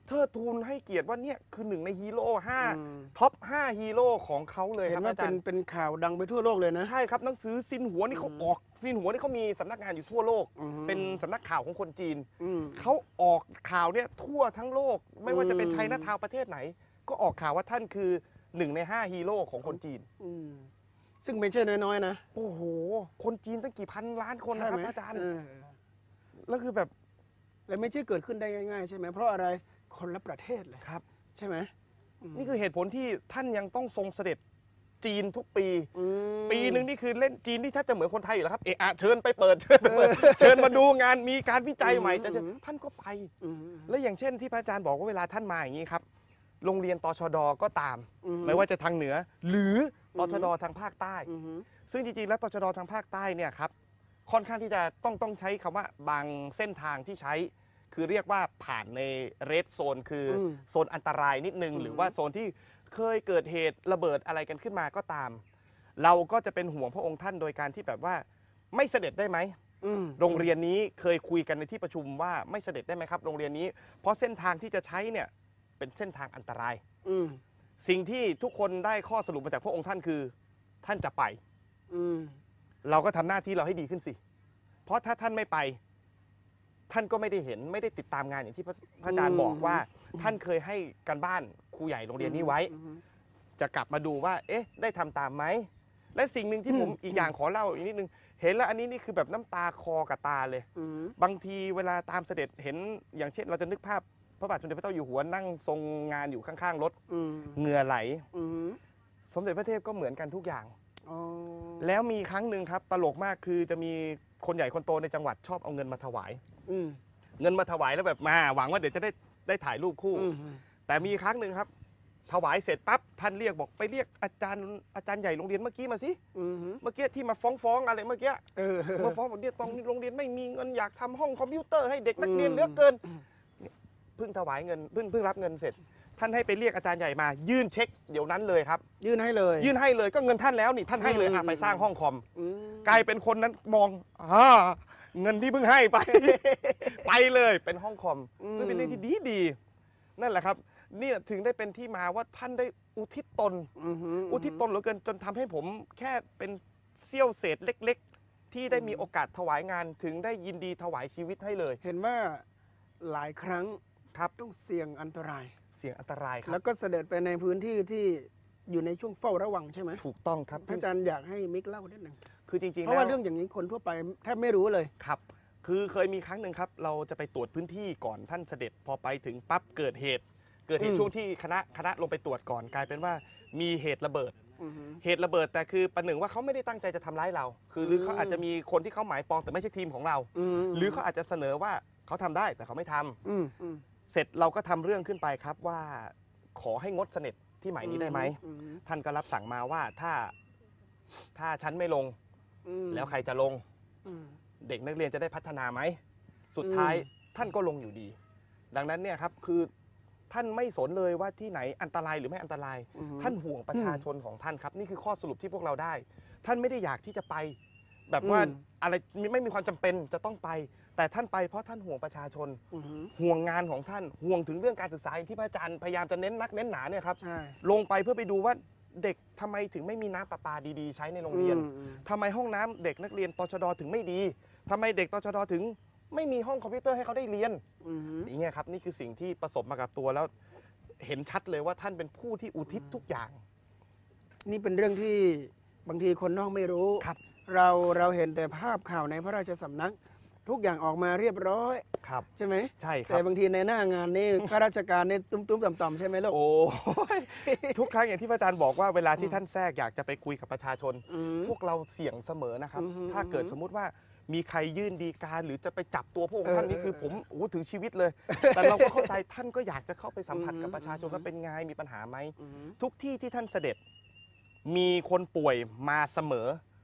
เทิดทูนให้เกียรติว่าเนี่ยคือหนึ่งในฮีโร่อืม 5ท็อป 5 ฮีโร่ของเขาเลยเห็ครับนว่าอาจารย์เป็นข่าวดังไปทั่วโลกเลยนะใช่ครับหนังสือซินหัวนี่เขาออกซินหัวนี่เขามีสำนักงานอยู่ทั่วโลกอือฮึเป็นสำนักข่าวของคนจีนอืมเขาออกข่าวเนี่ยทั่วทั้งโลก ไม่ว่าจะเป็นอืมไชน่าทาวน์ประเทศไหน ก็ออกข่าวว่าท่านคือ1 ใน 5 ฮีโร่ของคนจีนอืมซึ่งไม่ใช่น้อยๆนะโอ้โห คนจีนตั้งกี่พันล้านคนนะครับใช่ไหมอาจารย์เออแล้วคือแบบและไม่ใช่เกิดขึ้นได้ง่ายๆใช่ไหมเพราะอะไรคนละประเทศเลยครับใช่ไหมนี่คือเหตุผลที่ท่านยังต้องทรงเสด็จจีนทุกปีอืมปีหนึ่งนี่คือเล่นจีนที่แทบจะเหมือนคนไทยอยู่แล้วครับ เอะอะเชิญไปเปิด เชิญไปเปิด เชิญมาดูงานมีการวิจัยใหม่จะเชิญท่านก็ไปอืมและอย่างเช่นที่พระอาจารย์บอกว่าเวลาท่านมาอย่างนี้ครับ โรงเรียนตชดก็ตามอืมไม่ว่าจะทางเหนือ หรือตชดทางภาคใต้อืมซึ่งจริงๆแล้วตชดทางภาคใต้เนี่ยครับค่อนข้างที่จะต้องใช้คำว่าบางเส้นทางที่ใช้ คือเรียกว่าผ่านในเรดโซนคืออมโซนอันตรายนิดนึง หรือว่าโซนที่เคยเกิดเหตุระเบิดอะไรกันขึ้นมาก็ตาม เราก็จะเป็นห่วงพระองค์ท่านโดยการที่แบบว่าไม่เสด็จได้ไหมอืมโรงเรียนนี้เคยคุยกันในที่ประชุมว่าไม่เสด็จได้ไหมครับ โรงเรียนนี้เพราะเส้นทางที่จะใช้เนี่ยเป็นเส้นทางอันตรายอืมสิ่งที่ทุกคนได้ข้อสรุปมาจากพระองค์ท่านคือท่านจะไปอืมเราก็ทำหน้าที่เราให้ดีขึ้นสิ เพราะถ้าท่านไม่ไป ท่านก็ไม่ได้เห็นไม่ได้ติดตามงานอย่างที่พระอาจารย์บอกว่า ท่านเคยให้การบ้านครูใหญ่โรงเรียนนี้ไว้ จะกลับมาดูว่า เอ๊ะ ได้ทำตามไหม และสิ่งหนึ่งที่ผมอีกอย่างขอเล่าอีกนิดนึง เห็นแล้วอันนี้นี่คือแบบน้ำตาคอกับตาเลยอืมบางทีเวลาตามเสด็จเห็นอย่างเช่น เราจะนึกภาพพระบาทสมเด็จพระเจ้าอยู่หัวนั่งทรงงานอยู่ข้างๆรถอืมเหงื่อไหลอืมสมเด็จพระเทพก็เหมือนกันทุกอย่างอ๋อแล้วมีครั้งหนึ่งครับตลกมากคือจะมีคนใหญ่คนโตในจังหวัดชอบเอาเงินมาถวายอืมเงินมาถวายแล้วแบบมาหวังว่าเดี๋ยวจะได้ถ่ายรูปคู่อืมแต่มีครั้งหนึ่งครับ ถวายเสร็จปั๊บท่านเรียกบอกไปเรียกอาจารย์ใหญ่โรงเรียนเมื่อกี้มาสิอืมเมื่อกี้ที่มาฟ้องอะไรเมื่อกี้เออมาฟ้องบอกเนี่ยตรงโรงเรียนไม่มีเงินอยากทำห้องคอมพิวเตอร์ให้เด็กนักเรียนอืมเหลือเกินเนี่ยเพิ่งถวายเงินเพิ่งรับเงินเสร็จ ท่านให้ไปเรียกอาจารย์ใหญ่มา ยื่นเช็คเดี๋ยวนั้นเลยครับยื่นให้เลยยื่นให้เลยก็เงินท่านแล้วนี่ท่านให้เลยไปสร้างห้องคอมอืมกลายเป็นคนนั้นมองเงินที่เพิ่งให้ไป ไปเลยเป็นห้องคอม ซึ่งเป็นเรื่องที่ดีนั่นแหละครับเนี่ยถึงได้เป็นที่มาว่าท่านได้อุทิศตน อุทิศตนเหลือเกินจนทำให้ผมแค่เป็นเสี้ยวเศษเล็ก ๆ ที่ได้มีโอกาสถวายงานถึงได้ยินดีถวายชีวิตให้เลยเห็นว่าหลายครั้งครับต้องเสี่ยงอันตรายเสี่ยงอันตรายครัแล้บวก็เสด็จไปในพื้นที่ที่อยู่ในช่วงเฝ้าระวังใช่ไหมถูกต้องครับพระอาจารย์อยากให้มิกเล่านิดหนึ่งคือจริงๆเพราะว่าแล้วเรื่องอย่างนี้คนทั่วไปแทบไม่รู้เลยครับ คือเคยมีครั้งหนึ่งครับ เราจะไปตรวจพื้นที่ก่อนท่านเสด็จ พอไปถึงปั๊บเกิดเหตุช่วงที่คณะลงไปตรวจก่อนกลายเป็นว่ามีเหตุระเบิด เหตุระเบิดแต่คือประหนึ่งว่าเขาไม่ได้ตั้งใจจะทำร้ายเรา คือหรือเขาอาจจะมีคนที่เขาหมายปองแต่ไม่ใช่ทีมของเรา หรือเขาอาจจะเสนอว่าเขาทำได้แต่เขาไม่ทำเสร็จเราก็ทำเรื่องขึ้นไปครับว่าขอให้งดเสน็จที่หมายนี้ได้ไหม ท่านก็รับสั่งมาว่าถ้าฉันไม่ลง แล้วใครจะลง เด็กนักเรียนจะได้พัฒนาไหม สุดท้ายท่านก็ลงอยู่ดี ดังนั้นเนี่ยครับคือท่านไม่สนเลยว่าที่ไหนอันตรายหรือไม่อันตราย ท่านห่วงประชาชนของท่านครับ นี่คือข้อสรุปที่พวกเราได้ ท่านไม่ได้อยากที่จะไป แบบว่าอะไรไม่มีความจำเป็นจะต้องไป แต่ท่านไปเพราะท่านห่วงประชาชน ห่วงงานของท่านห่วงถึงเรื่องการศึกษาที่พระอาจารย์พยายามจะเน้นนักเน้นหนาเนี่ยครับใช่ลงไปเพื่อไปดูว่าเด็กทำไมถึงไม่มีน้ำประปาดีๆ ใช้ในโรงเรียนทำไมห้องน้ำเด็กนักเรียนตชดถึงไม่ดีทำไมเด็กตชดถึงไม่มีห้องคอมพิวเตอร์ให้เขาได้เรียนอย่างเงี้ยครับนี่คือสิ่งที่ประสบมากับตัวแล้วเห็นชัดเลยว่าท่านเป็นผู้ที่อุทิศทุกอย่างนี่เป็นเรื่องที่บางทีคนนอกไม่รู้ครับเราเห็นแต่ภาพข่าวในพระราชสำนัก ทุกอย่างออกมาเรียบร้อยครับใช่ไหมใช่ครัแต่บบางทีในหน้างานนี่ ข้าราชการนี่ตุ้มๆต่อมๆใช่ไหมลูกโอ้ยทุกครั้งอย่างที่พระอาจารย์บอกว่าเวลาที่ท่านแทรกอยากจะไปคุยกับประชาชน พวกเราเสี่ยงเสมอนะครับ ถ้าเกิดสมมุติว่ามีใครยื่นดีการหรือจะไปจับตัวพระองค์ท่านนี่คือผมถึงชีวิตเลย แต่เราก็เข้าใจท่านก็อยากจะเข้าไปสัมผัสกับประชาชนว่าเป็นไงมีปัญหาไหมทุกที่ที่ท่านเสด็จมีคนป่วยมาเสมอ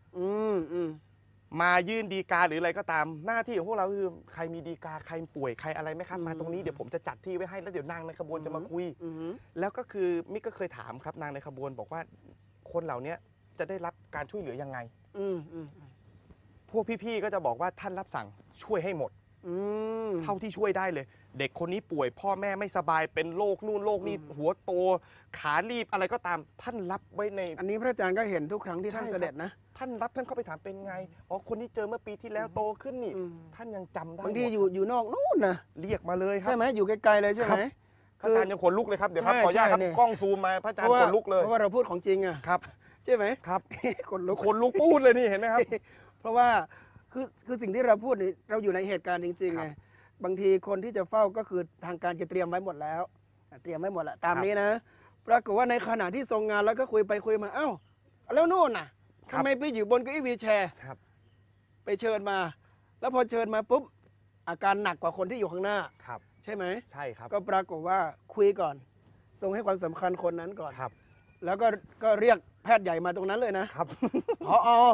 มายื่นดีกาหรืออะไรก็ตามหน้าที่ของพวกเราคือใครมีดีกาใครป่วยใครอะไรไหมครับมาตรงนี้เดี๋ยวผมจะจัดที่ไว้ให้แล้วเดี๋ยวนางในขบวนจะมาคุยแล้วก็คือมิกก็เคยถามครับนางในขบวนบอกว่าคนเหล่านี้จะได้รับการช่วยเหลือยังไงพวกพี่ๆก็จะบอกว่าท่านรับสั่งช่วยให้หมดเท่าที่ช่วยได้เลย เด็กคนนี้ป่วยพ่อแม่ไม่สบายเป็นโรคนู่นโรคนี่หัวโตขาลีบอะไรก็ตามท่านรับไว้ในอันนี้พระอาจารย์ก็เห็นทุกครั้งที่ท่านเสด็จนะท่านรับท่านเข้าไปถามเป็นไงอ๋อคนนี้เจอเมื่อปีที่แล้วโตขึ้นนี่ท่านยังจำได้บางทีอยู่นอกนู่นนะเรียกมาเลยครับใช่ไหมอยู่ไกลๆเลยใช่ไหมพระอาจารย์ยังขนลุกเลยครับเดี๋ยวครับขออนุญาตครับกล้องซูมมาพระอาจารย์ขนลุกเลยเพราะว่าเราพูดของจริงอ่ะครับใช่ไหมครับขนลุกพูดเลยนี่เห็นไหมครับเพราะว่าคือสิ่งที่เราพูดนี่เราอยู่ในเหตุการณ์จริงๆไงบางทีคนที่จะเฝ้าก็คือทางการจะเตรียมไว้หมดแล้วเตรียมไว้หมดแล้วตามนี้นะปรากฏว่าในขณะที่ทรงงานแล้วก็คุยไปคุยมาเอ้าแล้วโน่นน่ะทำไมไปอยู่บนเก้าอี้วีลแชร์ไปเชิญมาแล้วพอเชิญมาปุ๊บอาการหนักกว่าคนที่อยู่ข้างหน้าใช่ไหมใช่ครับก็ปรากฏว่าคุยก่อนทรงให้ความสำคัญคนนั้นก่อนครับแล้วก็เรียกแพทย์ใหญ่มาตรงนั้นเลยนะครับผ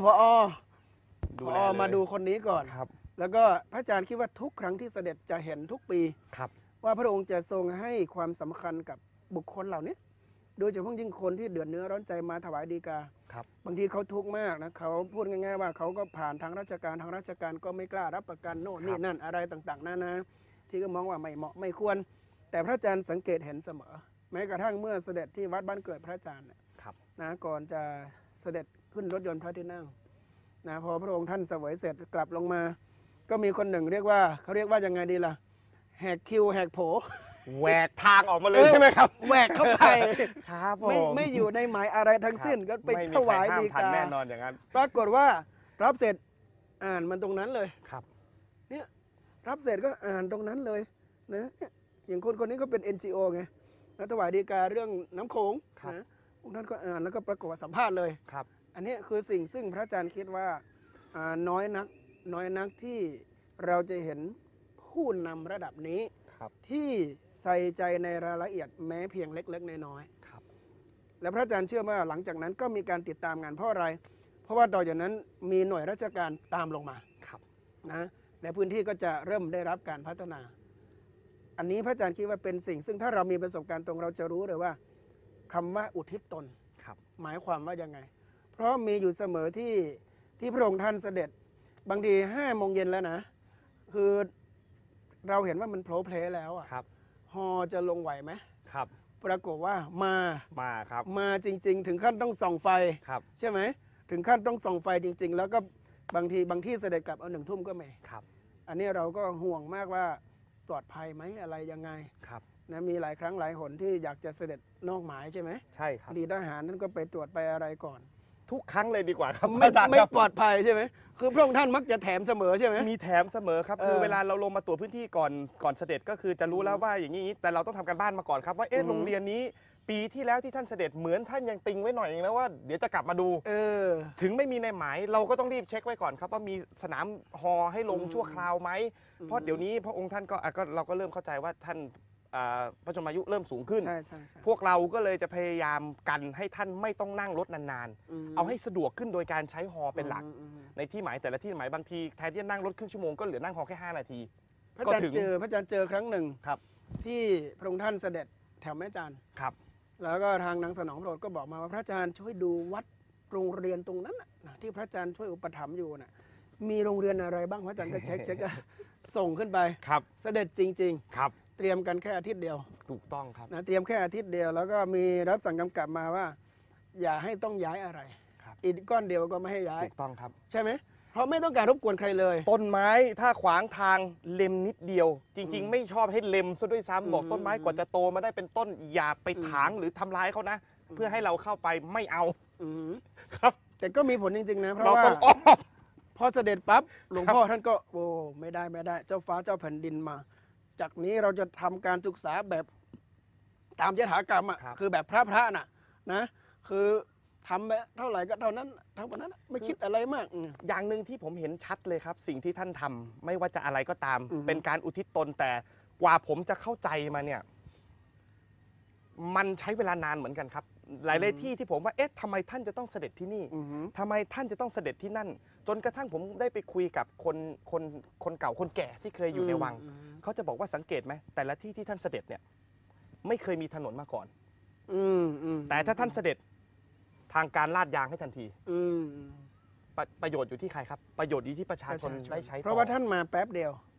อมาดูคนนี้ก่อนแล้วก็พระอาจารย์คิดว่าทุกครั้งที่เสด็จจะเห็นทุกปีว่าพระองค์จะทรงให้ความสำคัญกับบุคคลเหล่านี้โดยเฉพาะยิ่งคนที่เดือดเนื้อร้อนใจมาถวายฎีกาบางทีเขาทุกข์มากนะเขาพูดง่ายๆว่าเขาก็ผ่านทางราชการก็ไม่กล้ารับประกันโน่นนี่นั่นอะไรต่างๆนาที่ก็มองว่าไม่เหมาะไม่ควรแต่พระอาจารย์สังเกตเห็นเสมอแม้กระทั่งเมื่อเสด็จที่วัดบ้านเกิดพระอาจารย์นะก่อนจะเสด็จขึ้นรถยนต์พระที่นั่งนะพอพระองค์ท่านเสวยเสร็จกลับลงมาก็มีคนหนึ่งเขาเรียกว่ายังไงดีล่ะแหกคิวแหกโผแหวกทางออกมาเลยใช่ไหมครับแหวกเข้าไปครับไม่อยู่ในหมายอะไรทั้งสิ้นก็ไปถวายฎีกาแน่นอนอย่างนั้นปรากฏว่ารับเสร็จอ่านมันตรงนั้นเลยครับเนี่ยรับเสร็จก็อ่านตรงนั้นเลยนะอย่างคนนี้ก็เป็น NGO ไงถวายฎีกาเรื่องน้ำโขงนะท่านก็อ่านแล้วก็ปรากฏสัมภาษณ์เลยครับอันนี้คือสิ่งซึ่งพระอาจารย์คิดว่าน้อยนักที่เราจะเห็นผู้นำระดับนี้ที่ใส่ใจในรายละเอียดแม้เพียงเล็กๆน้อยๆและพระอาจารย์เชื่อว่าหลังจากนั้นก็มีการติดตามงานเพราะอะไรเพราะว่าต่อจากนั้นมีหน่วยราชการตามลงมานะในพื้นที่ก็จะเริ่มได้รับการพัฒนาอันนี้พระอาจารย์คิดว่าเป็นสิ่งซึ่งถ้าเรามีประสบการณ์ตรงเราจะรู้เลยว่าคำว่าอุทิศตนหมายความว่ายังไงเพราะมีอยู่เสมอที่พระองค์ท่านเสด็จบางที5 โมงเย็นแล้วนะคือเราเห็นว่ามันโผล่เพลแล้วอ่ะฮอจะลงไหวไหมปรากฏว่ามาครับมาจริงๆถึงขั้นต้องส่องไฟใช่ไหมถึงขั้นต้องส่องไฟจริงๆแล้วก็บางที่เสด็จกลับเอา1 ทุ่มก็มีอันนี้เราก็ห่วงมากว่าปลอดภัยไหมอะไรยังไงนะมีหลายครั้งหลายหนที่อยากจะเสด็จนอกหมายใช่ไหมใช่ครับดีทหารนั้นก็ไปตรวจไปอะไรก่อนทุกครั้งเลยดีกว่าครับไม่ปลอดภัยใช่ไหมคือพระองค์ท่านมักจะแถมเสมอใช่ไหมมีแถมเสมอครับคือเวลาเราลงมาตรวจพื้นที่ก่อนเสด็จก็คือจะรู้แล้วว่าอย่างนี้แต่เราต้องทำการบ้านมาก่อนครับว่าโรงเรียนนี้ปีที่แล้วที่ท่านเสด็จเหมือนท่านยังติงไว้หน่อยเองนะว่าเดี๋ยวจะกลับมาดูถึงไม่มีในหมายเราก็ต้องรีบเช็คไว้ก่อนครับว่ามีสนามฮอให้ลงชั่วคราวไหมเพราะเดี๋ยวนี้พระองค์ท่านก็เราก็เริ่มเข้าใจว่าท่านพระชนมายุเริ่มสูงขึ้นพวกเราก็เลยจะพยายามกันให้ท่านไม่ต้องนั่งรถนานๆเอาให้สะดวกขึ้นโดยการใช้ฮอเป็นหลักในที่หมายแต่ละที่หมายบางทีแทนที่จะนั่งรถครึ่งชั่วโมงก็เหลือนั่งฮอแค่5 นาทีพระอาจารย์เจอครั้งหนึ่งที่พระองค์ท่านเสด็จแถวแม่จันทร์แล้วก็ทางนางสนองโปรดก็บอกมาว่าพระอาจารย์ช่วยดูวัดโรงเรียนตรงนั้นนะที่พระอาจารย์ช่วยอุปถัมภ์อยู่นะมีโรงเรียนอะไรบ้างพระอาจารย์ก็เช็คส่งขึ้นไปเสด็จจริงๆเตรียมกันแค่อาทิตย์เดียวถูกต้องครับนะเตรียมแค่อาทิตย์เดียวแล้วก็มีรับสั่งกำกับมาว่าอย่าให้ต้องย้ายอะไรอิฐก้อนเดียวก็ไม่ให้ย้ายถูกต้องครับใช่ไหมเพราะไม่ต้องการรบกวนใครเลยต้นไม้ถ้าขวางทางเล็มนิดเดียวจริงๆไม่ชอบให้เล็มซะด้วยซ้ำบอกต้นไม้กว่าจะโตมาได้เป็นต้นอย่าไปถางหรือทำร้ายเขานะเพื่อให้เราเข้าไปไม่เอาครับแต่ก็มีผลจริงๆนะเพราะว่าพอเสด็จปั๊บหลวงพ่อท่านก็โอ้ไม่ได้เจ้าฟ้าเจ้าแผ่นดินมาจากนี้เราจะทำการศึกษาแบบตามยถากรรมอ่ะคือแบบพระน่ะนะคือทำแบบเท่าไหร่ก็เท่านั้นทั้งหมดนั้นไม่คิดอะไรมากอย่างหนึ่งที่ผมเห็นชัดเลยครับสิ่งที่ท่านทำไม่ว่าจะอะไรก็ตามเป็นการอุทิศตนแต่กว่าผมจะเข้าใจมาเนี่ยมันใช้เวลานานเหมือนกันครับหลายที่ที่ผมว่าทำไมท่านจะต้องเสด็จที่นี่ทำไมท่านจะต้องเสด็จที่นั่นจนกระทั่งผมได้ไปคุยกับคนเก่าคนแก่ที่เคยอยู่ในวังเขาจะบอกว่าสังเกตไหมแต่ละที่ที่ท่านเสด็จเนี่ยไม่เคยมีถนนมาก่อนแต่ถ้าท่านเสด็จทางการลาดยางให้ทันทีประโยชน์อยู่ที่ใครครับประโยชน์อยู่ที่ประชาชนได้ใช้เพราะว่าท่านมาแป๊บเดียว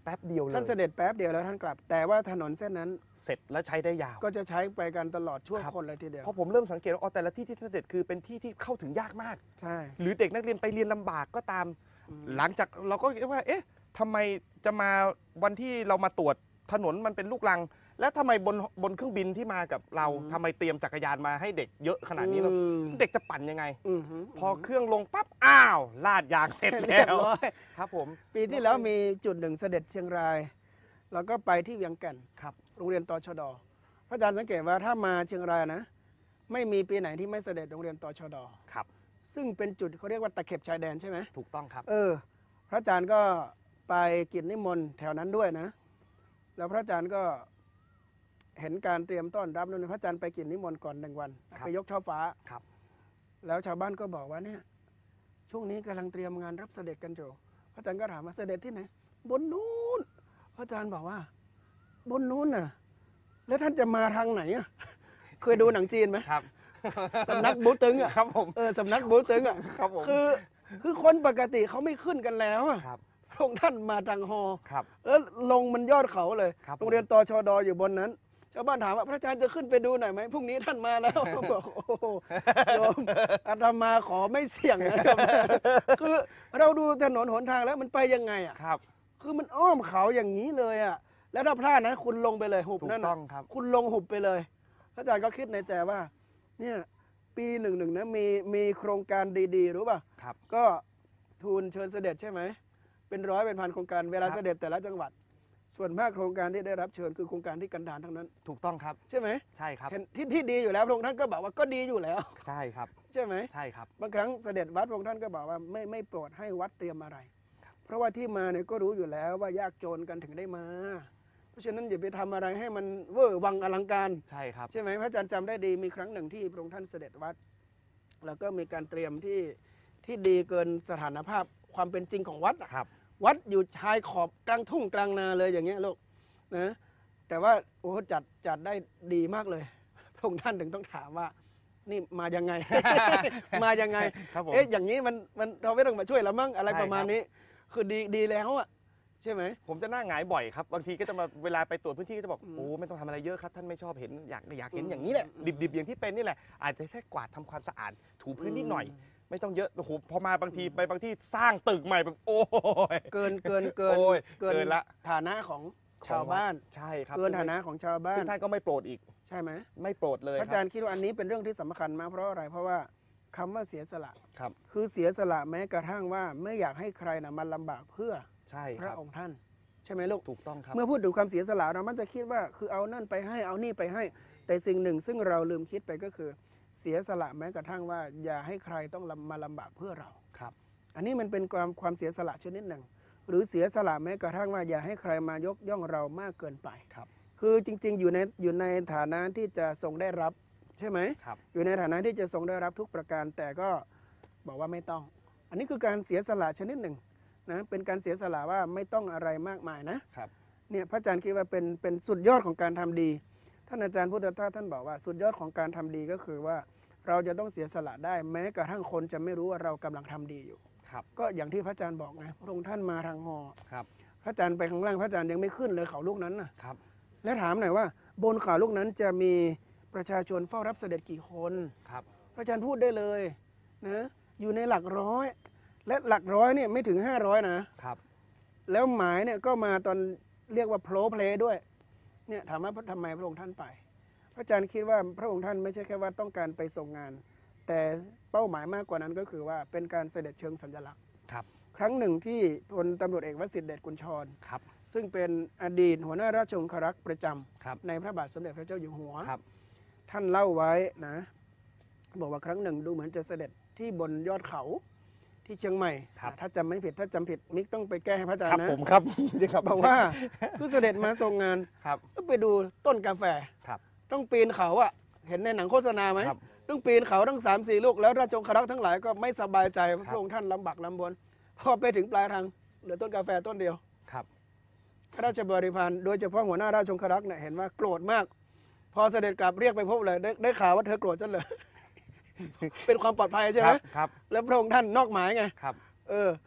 แป๊บเดียวเลยท่านเสด็จแป๊บเดียวแล้วท่านกลับ แต่ว่าถนนเส้นนั้นเสร็จแล้วใช้ได้ยาวก็จะใช้ไปกันตลอดช่วงครับคนเลยทีเดียวเพราะผมเริ่มสังเกตว่าแต่ละที่ที่เสด็จคือเป็นที่ที่เข้าถึงยากมากใช่หรือเด็กนักเรียนไปเรียนลำบากก็ตาม หลังจากเราก็คิดว่า เอ๊ะทำไมจะมาวันที่เรามาตรวจถนนมันเป็นลูกรัง แล้วทำไมบนเครื่องบินที่มากับเราทำไมเตรียมจักรยานมาให้เด็กเยอะขนาดนี้แล้วเด็กจะปั่นยังไง พอเครื่องลงปั๊บอ้าวลาดยางเสร็จเรีแล้ยบวร้อยครับผมปีที่แล้วมีจุดหนึ่งเสด็จเชียงราย แล้วก็ไปที่เวียงแก่นครับโรงเรียนตชดพระอาจารย์สังเกตว่าถ้ามาเชียงรายนะ ไม่มีปีไหนที่ไม่เสด็จโรงเรียนตชดครับซึ่งเป็นจุดเขาเรียกว่าตะเข็บชายแดนใช่ไหมถูกต้องครับพระอาจารย์ก็ไปกิจนิมนต์แถวนั้นด้วยนะ แล้วพระอาจารย์ก็เห็นการเตรียมต้อนรับนั่นพระอาจารย์ไปกิจนิมนต์ก่อน1 วันครับไปยกช่อฟ้าครับแล้วชาวบ้านก็บอกว่าเนี่ยช่วงนี้กำลังเตรียมงานรับเสด็จกันอยู่พระอาจารย์ก็ถามว่าเสด็จที่ไหนบนนู้นพระอาจารย์บอกว่า บนนู้นน่ะ แล้วท่านจะมาทางไหนอ่ะ เคยดูหนังจีนไหมครับสำนักบูตึงอ่ะครับผมสำนักบูตึงอ่ะครับผมคือคนปกติเขาไม่ขึ้นกันแล้วอะครับพระองค์ท่านมาทางฮอครับแล้วลงมันยอดเขาเลยครับโรงเรียนตชดอยู่บนนั้น ชาวบ้านถามว่าพระอาจารย์จะขึ้นไปดูหน่อยไหมพรุ่งนี้ท่านมาแล้ว บอกโอ้โหโยมอาตมาขอไม่เสี่ยงนะครับ คือเราดูถนนหนทางแล้วมันไปยังไงอ่ะครับคือมันอ้อมเขาอย่างนี้เลยอ่ะแล้วถ้าพลาดนะคุณลงไปเลยหุบถูกนั่นต้น่ะองครับคุณลงหุบไปเลยพระอาจารย์ก็คิดในใจว่า เนี่ยปีหนึ่งนะมีโครงการดีๆรู้ป่ะครับก็ทูลเชิญเสด็จใช่ไหม เป็นร้อยเป็นพันโครงการเวลาครับเสด็จแต่ละจังหวัด ส่วนมากโครงการที่ได้รับเชิญคือโครงการที่กันดารทั้งนั้นถูกต้องครับใช่ไหมใช่ครับเห็นที่ดีอยู่แล้วพระองค์ท่านก็บอกว่าก็ดีอยู่แล้วใช่ครับใช่ไหมใช่ครับบางครั้งเสด็จวัดพระองค์ท่านก็บอกว่าไม่โปรดให้วัดเตรียมอะไร เพราะว่าที่มาเนี่ยก็รู้อยู่แล้วว่ายากจนกันถึงได้มา เพราะฉะนั้นอย่าไปทำอะไรให้มันเวอร์วังอลังการใช่ครับใช่ไหมพระอาจารย์จำได้ดีมีครั้งหนึ่งที่พระองค์ท่านเสด็จวัด แล้วก็มีการเตรียมที่ดีเกินสถานภาพความเป็นจริงของวัดอะครับวัดอยู่ชายขอบกลางทุ่งกลางนาเลยอย่างเงี้ยลูกนะแต่ว่าโอ้จัดได้ดีมากเลยพระองค์ท่านถึงต้องถามว่า นี่มายังไง มายังไงครับผมเอ๊ะอย่างนี้มันเราไม่ต้องมาช่วยเรามั้งอะไรใช่ประมาณครับนี้ คือดีแล้วอ่ะใช่ไหมผมจะหน้าหงายบ่อยครับ บางทีก็จะมาเวลาไปตรวจพื้นที่ก็จะบอก โอ้ไม่ต้องทำอะไรเยอะครับ ท่านไม่ชอบเห็นอยากเห็นอย่างนี้แหละ ดิบๆอย่างที่เป็นนี่แหละ อาจจะแค่กวาดทำความสะอาด ถูพื้นนิดหน่อย ไม่ต้องเยอะ โอ้โห พอมาบางทีไปบางที่สร้างตึกใหม่แบบโอ้ยเกินโอ้ยเกินละฐานะของชาวบ้านใช่ครับเกินฐานะของชาวบ้าซึ่นงท่านก็ไม่โปรดอีกใช่ไหมไม่โปรดเลยพระอาจารย์คิดว่าอันนี้เป็นเรื่องที่สำคัญมากเพราะอะไรเพราะว่าคำว่าเสียสละครับคือเสียสละแม้กระทั่งว่าไม่อยากให้ใครนะมาลำบากเพื่อใช่พคระรับองค์ท่าน ใช่ไหมลูกถูกต้องครับเมื่อพูดถึงความเสียสละเรามันจะคิดว่าคือเอานั่นไปให้เอานี่ไปให้ แต่สิ่งหนึ่งซึ่งเราลืมคิดไปก็คือ เสียสละแม้กระทั่งว่าอย่าให้ใครต้องมาลำบากเพื่อเราครับอันนี้มันเป็นความเสียสละชนิดหนึ่ง หรือเสียสละแม้กระทั่งว่าอย่าให้ใครมายกย่องเรามากเกินไปครับคือจริง ๆ อยู่ในฐานะที่จะทรงได้รับใช่ไหมครับอยู่ในฐานะที่จะทรงได้รับทุกประการแต่ก็บอกว่าไม่ต้อง อันนี้คือการเสียสละชนิดหนึ่งนะเป็นการเสียสละว่าไม่ต้องอะไรมากมายนะครับ เนี่ยพระอาจารย์คิดว่าเป็นสุดยอดของการทำดี ท่านอาจารย์พุทธทาสท่านบอกว่าสุดยอดของการทำดีก็คือว่าเราจะต้องเสียสละได้แม้กระทั่งคนจะไม่รู้ว่าเรากำลังทำดีอยู่ครับก็อย่างที่พระอาจารย์บอกไงพระองค์ท่านมาทางหอครับพระอาจารย์ไปข้างล่างพระอาจารย์ยังไม่ขึ้นเลยเขาลูกนั้นนะครับ และถามหน่อยว่า บนเขาลูกนั้นจะมีประชาชนเฝ้ารับเสด็จกี่คนครับพระอาจารย์พูดได้เลยนะอยู่ในหลักร้อย และหลักร้อยเนี่ยไม่ถึง500นะครับ แล้วหมายเนี่ยก็มาตอนเรียกว่าโผล่เพลด้วยเนี่ยถามว่าทำไมพระองค์ท่านไป พระอาจารย์คิดว่าพระองค์ท่านไม่ใช่แค่ว่าต้องการไปส่งงาน แต่เป้าหมายมากกว่านั้นก็คือว่าเป็นการเสด็จเชิงสัญลักษณ์ครับครั้งหนึ่งที่พลตำรวจเอกวสิทธิเดชกุลชรครับซึ่งเป็นอดีตหัวหน้าราชองครักษ์ประจำครับในพระบาทสมเด็จพระเจ้าอยู่หัวครับท่านเล่าไว้นะบอกว่าครั้งหนึ่งดูเหมือนจะเสด็จที่บนยอดเขาที่เชียงใหม่ครับถ้าจำไม่ผิดถ้าจำผิดมิกต้องไปแก้ให้พระอาจารครับย์นะผมครับ ครับบอกว่าคือเสด็จมาทรงงานครับก็ไปดูต้นกาแฟครับต้องปีนเขาอะเห็นในหนังโฆษณาไหมครับต้องปีนเขาทั้ง3-4 ลูกแล้วราชองครักษ์ทั้งหลายก็ไม่สบายใจเพราะครับพระองค์ท่านลำบากลำบนพอไปถึงปลายทางเหลือต้นกาแฟต้นเดียวครับข้าราชบริพารโดยเฉพาะหัวหน้าราชองครักษ์เนี่ยเห็นว่าโกรธมาก พอเสด็จกลับเรียกไปพบเลยได้ข่าวว่าเธอโกรธฉันเลย เป็นความปลอดภัยใช่ไหมครับแล้วพระองค์ท่านนอกหมายไงครับด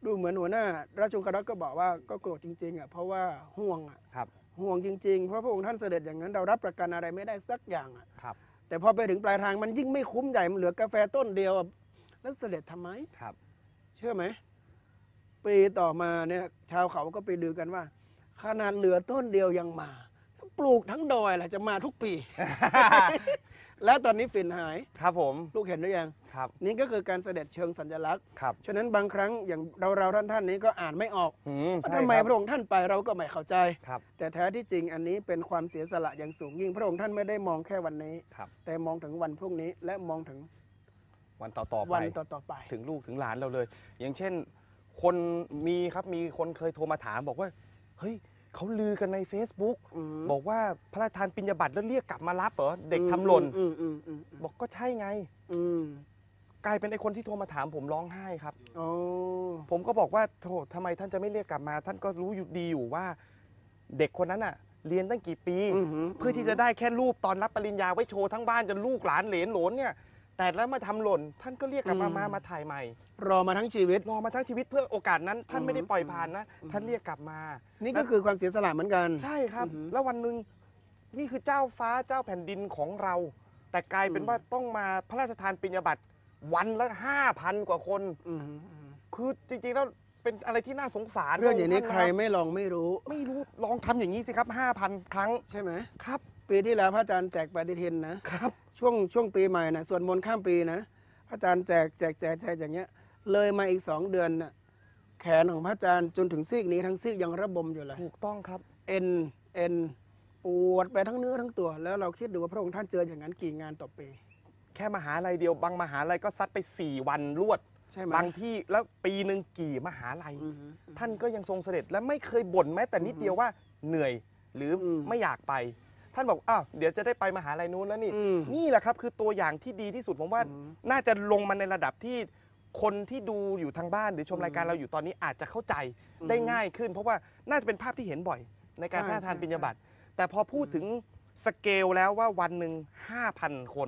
ดูเหมือนหัวหน้าราชองครักษ์ก็บอกว่าก็โกรธจริงๆอ่ะเพราะว่าห่วงอ่ะครับห่วงจริงๆเพราะพระองค์ท่านเสด็จอย่างนั้นเรารับประกันอะไรไม่ได้สักอย่างอ่ะครับแต่พอไปถึงปลายทางมันยิ่งไม่คุ้มใหญ่มันเหลือกาแฟต้นเดียวอะแล้วเสด็จทำไมครับเชื่อไหมปีต่อมาเนี่ยชาวเขาก็ไปดูกันว่าขนาดเหลือต้นเดียวยังมา ปลูกทั้งดอยแหละจะมาทุกปี แล้วตอนนี้ฝิ่นหายครับผมลูกเห็นหรือยังครับนี่ก็คือการเสด็จเชิงสัญลักษณ์ครับฉะนั้นบางครั้งอย่างเราท่านนี้ก็อ่านไม่ออกใช่ทำไมครับพระองค์ท่านไปเราก็ไม่เข้าใจครับแต่แท้ที่จริงอันนี้เป็นความเสียสละอย่างสูงยิ่งพระองค์ท่านไม่ได้มองแค่วันนี้ครับแต่มองถึงวันพรุ่งนี้และมองถึงวันต่อๆไปวันต่อๆไปถึงลูกถึงหลานเราเลย อย่างเช่น คนมีคนเคยโทรมาถามบอกว่า เฮ้ยเขาลือกันใน Facebook อืมบอกว่าพระราชทานปริญญาบัตรแล้วเรียกกลับมารับเหรอ เด็กทำหล่นอืมบอกก็ใช่ไงอืมกลายเป็นไอ้คนที่โทรมาถามผมร้องไห้ครับโอ้ผมก็บอกว่าโธ่ทำไมท่านจะไม่เรียกกลับมา ท่านก็รู้อยู่ดีอยู่ว่า เด็กคนนั้นน่ะ เรียนตั้งกี่ปี เพื่อที่จะได้แค่รูปตอนรับปริญญาไว้โชว์ทั้งบ้านจนลูกหลานเหลนโหลนเนี่ย แต่แล้วมาทำหล่น ท่านก็เรียกกลับมาถ่ายใหม่รอมาทั้งชีวิตรอมาทั้งชีวิตเพื่อโอกาสนั้น ท่านไม่ได้ปล่อยผ่านนะ ท่านเรียกกลับมานี่ก็คือความเสียสละเหมือนกันใช่ครับ แล้ววันหนึ่งนี่คือเจ้าฟ้าเจ้าแผ่นดินของเรา แต่กลายเป็นว่าต้องมาพระราชทานปริญญาบัตรวันละ 5,000 กว่าคน คือจริงๆแล้วเป็นอะไรที่น่าสงสารเรื่องอย่างนี้ท่ใครไม่ลองไม่รู้ไม่รู้ลองทำอย่างนี้สิครับ 5,000 ครั้งใช่ไหมครับปีที่แล้วพระอาจารย์แจกปฏิทินนะครับ ช่วงปีใหม่นะส่วนมนต์ข้ามปีนะพระอาจารย์แจกอย่างเงี้ย เลยมาอีก2 เดือนน่ะแขนของพระอาจารย์จนถึงซีกนี้ทั้งซีกยังระบมอยู่เลยถูกต้องครับเอ็นปวดไปทั้งเนื้อทั้งตัว แล้วเราคิดดูว่าพระองค์ท่านเจออย่างนั้นกี่งานต่อปีแค่มหาลัยเดียวบางมหาลัยก็ซัดไป 4 วันรวดใช่ไหมบางที่แล้วปีหนึ่งกี่มหาลัยอืมท่านก็ยังทรงเสด็จและไม่เคยบ่นแม้แต่นิดเดียวว่าเหนื่อยหรืออมไม่อยากไป ท่านบอกอ้าวเดี๋ยวจะได้ไปมหาลัยนู้นแล้วนี่อืมนี่แหละครับคือตัวอย่างที่ดีที่สุดผมว่า น่าจะลงมาในระดับที่คนที่ดูอยู่ทางบ้านหรือชมรายการเราอยู่ตอนนี้อาจจะเข้าใจได้ง่ายขึ้น เพราะว่าน่าจะเป็นภาพที่เห็นบ่อย ในการพระราชทานปริญญาบัตรแต่พอพูดถึงสเกลแล้วว่าวันหนึ่ง 5,000 คน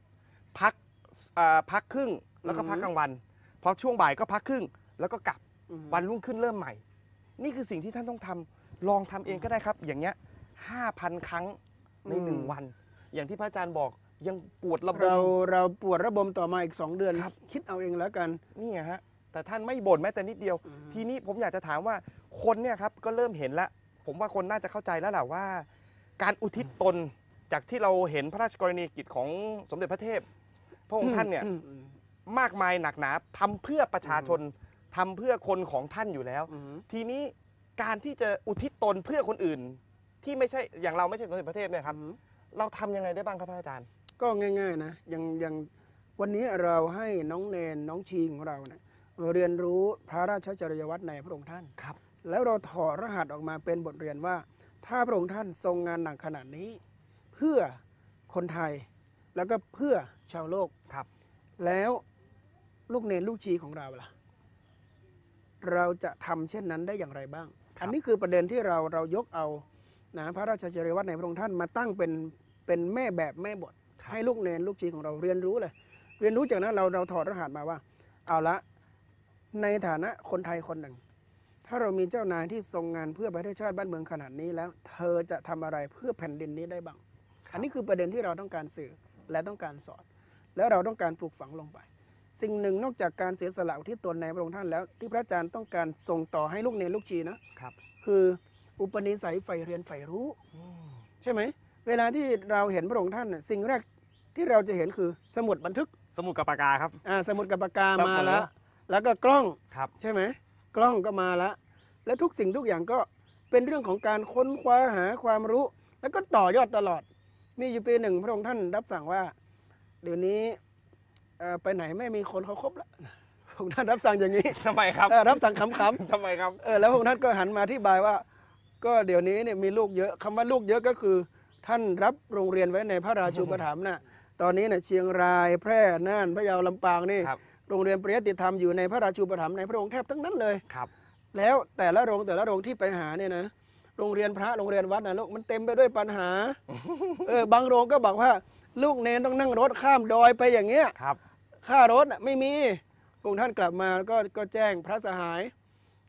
พักครึ่งแล้วก็พักกลางวันพอช่วงบ่ายก็พักครึ่งแล้วก็กลับ วันรุ่งขึ้นเริ่มใหม่ นี่คือสิ่งที่ท่านต้องทำลองทำเองก็ได้ครับ อย่างเงี้ย 5,000 ครั้งใน 1 วัน อย่างที่พระอาจารย์บอกยังปวดระบเราปวดระบมต่อมาอีก2 เดือนครับคิดเอาเองแล้วกันนี่ไงฮะแต่ท่านไม่บ่นแม้แต่นิดเดียว ทีนี้ผมอยากจะถามว่าคนเนี่ยครับก็เริ่มเห็นแล้ว ผมว่าคนน่าจะเข้าใจแล้วแหละว่า การอุทิศตนจากที่เราเห็นพระราชกรณียกิจของสมเด็จพระเทพพระองค์ท่านเนี่ยมากมายหนักหนาทำเพื่อประชาชนทำเพื่อคนของท่านอยู่แล้ว ทีนี้การที่จะอุทิศตนเพื่อคนอื่น ที่ไม่ใช่อย่างเราไม่ใช่สมเด็จพระเทพเนี่ยครับเราทำยังไงได้บ้างครับพระอาจารย์ก็ง่ายๆนะอย่างวันนี้เราให้น้องเนนน้องชีของเราเนี่ยเรียนรู้พระราชจริยวัตรในพระองค์ท่านครับแล้วเราถอดรหัสออกมาเป็นบทเรียนว่า ถ้าพระองค์ท่านทรงงานหนักขนาดนี้ เพื่อคนไทยแล้วก็เพื่อชาวโลกครับแล้วลูกเนนลูกชีของเราล่ะ เราจะทำเช่นนั้นได้อย่างไรบ้าง อันนี้คือประเด็นที่เรายกเอานะพระราชจริยวัตรในพระองค์ท่านมาตั้งเป็นแม่แบบแม่บท ให้ลูกเนนลูกชีของเราเรียนรู้เลย เรียนรู้จากนั้นเราถอดรหัสมาว่า เอาละในฐานะคนไทยคนหนึ่ง ถ้าเรามีเจ้านายที่ทรงงานเพื่อประเทศชาติบ้านเมืองขนาดนี้แล้ว เธอจะทำอะไรเพื่อแผ่นดินนี้ได้บ้าง อันนี้คือประเด็นที่เราต้องการสื่อและต้องการสอน แล้วเราต้องการปลูกฝังลงไป สิ่งหนึ่งนอกจากการเสียสละอุที่ตนในพระองค์ท่านแล้ว ที่พระอาจารย์ต้องการส่งต่อให้ลูกเนรลูกชีนะครับ คืออุปนิสัยใฝ่เรียนใฝ่รู้ใช่ไหมเวลาที่เราเห็นพระองค์ท่านน่ะสิ่งแรกที่เราจะเห็นคือสมุดบันทึกสมุดกับปากกาครับสมุดกับปากกาครับมาผมแล้วก็กล้องครับใช่ไหมกล้องก็มาแล้วและทุกสิ่งทุกอย่างก็เป็นเรื่องของการค้นคว้าหาความรู้ แล้วก็ต่อยอดตลอด มีอยู่ปีหนึ่งพระองค์ท่านรับสั่งว่า เดี๋ยวนี้ไปไหนไม่มีคนเขาคบแล้วพระองค์ท่านรับสั่งอย่างนี้ทำไมครับรับสั่งขำๆทำไมครับแล้วพระองค์ท่านก็หันมาอธิบายว่า ก็เดี๋ยวนี้เนี่ยมีลูกเยอะคำว่าลูกเยอะก็คือ ท่านรับโรงเรียนไว้ในพระราชูปถัมภ์น่ะตอนนี้เนี่ยเชียงรายแพร่น่านพะเยาลำปางนี่ครับโรงเรียนปริยัติธรรมอยู่ในพระราชูปถัมภ์ในพระองค์แทบทั้งนั้นเลยครับแล้วแต่ละโรงที่ไปหาเนี่ยนะโรงเรียนพระโรงเรียนวัดนะลูกมันเต็มไปด้วยปัญหา บางโรงก็บอกว่าลูกเนนต้องนั่งรถข้ามดอยไปอย่างเงี้ยครับค่ารถน่ะไม่มีพระองค์ท่านกลับมาก็แจ้งพระสหาย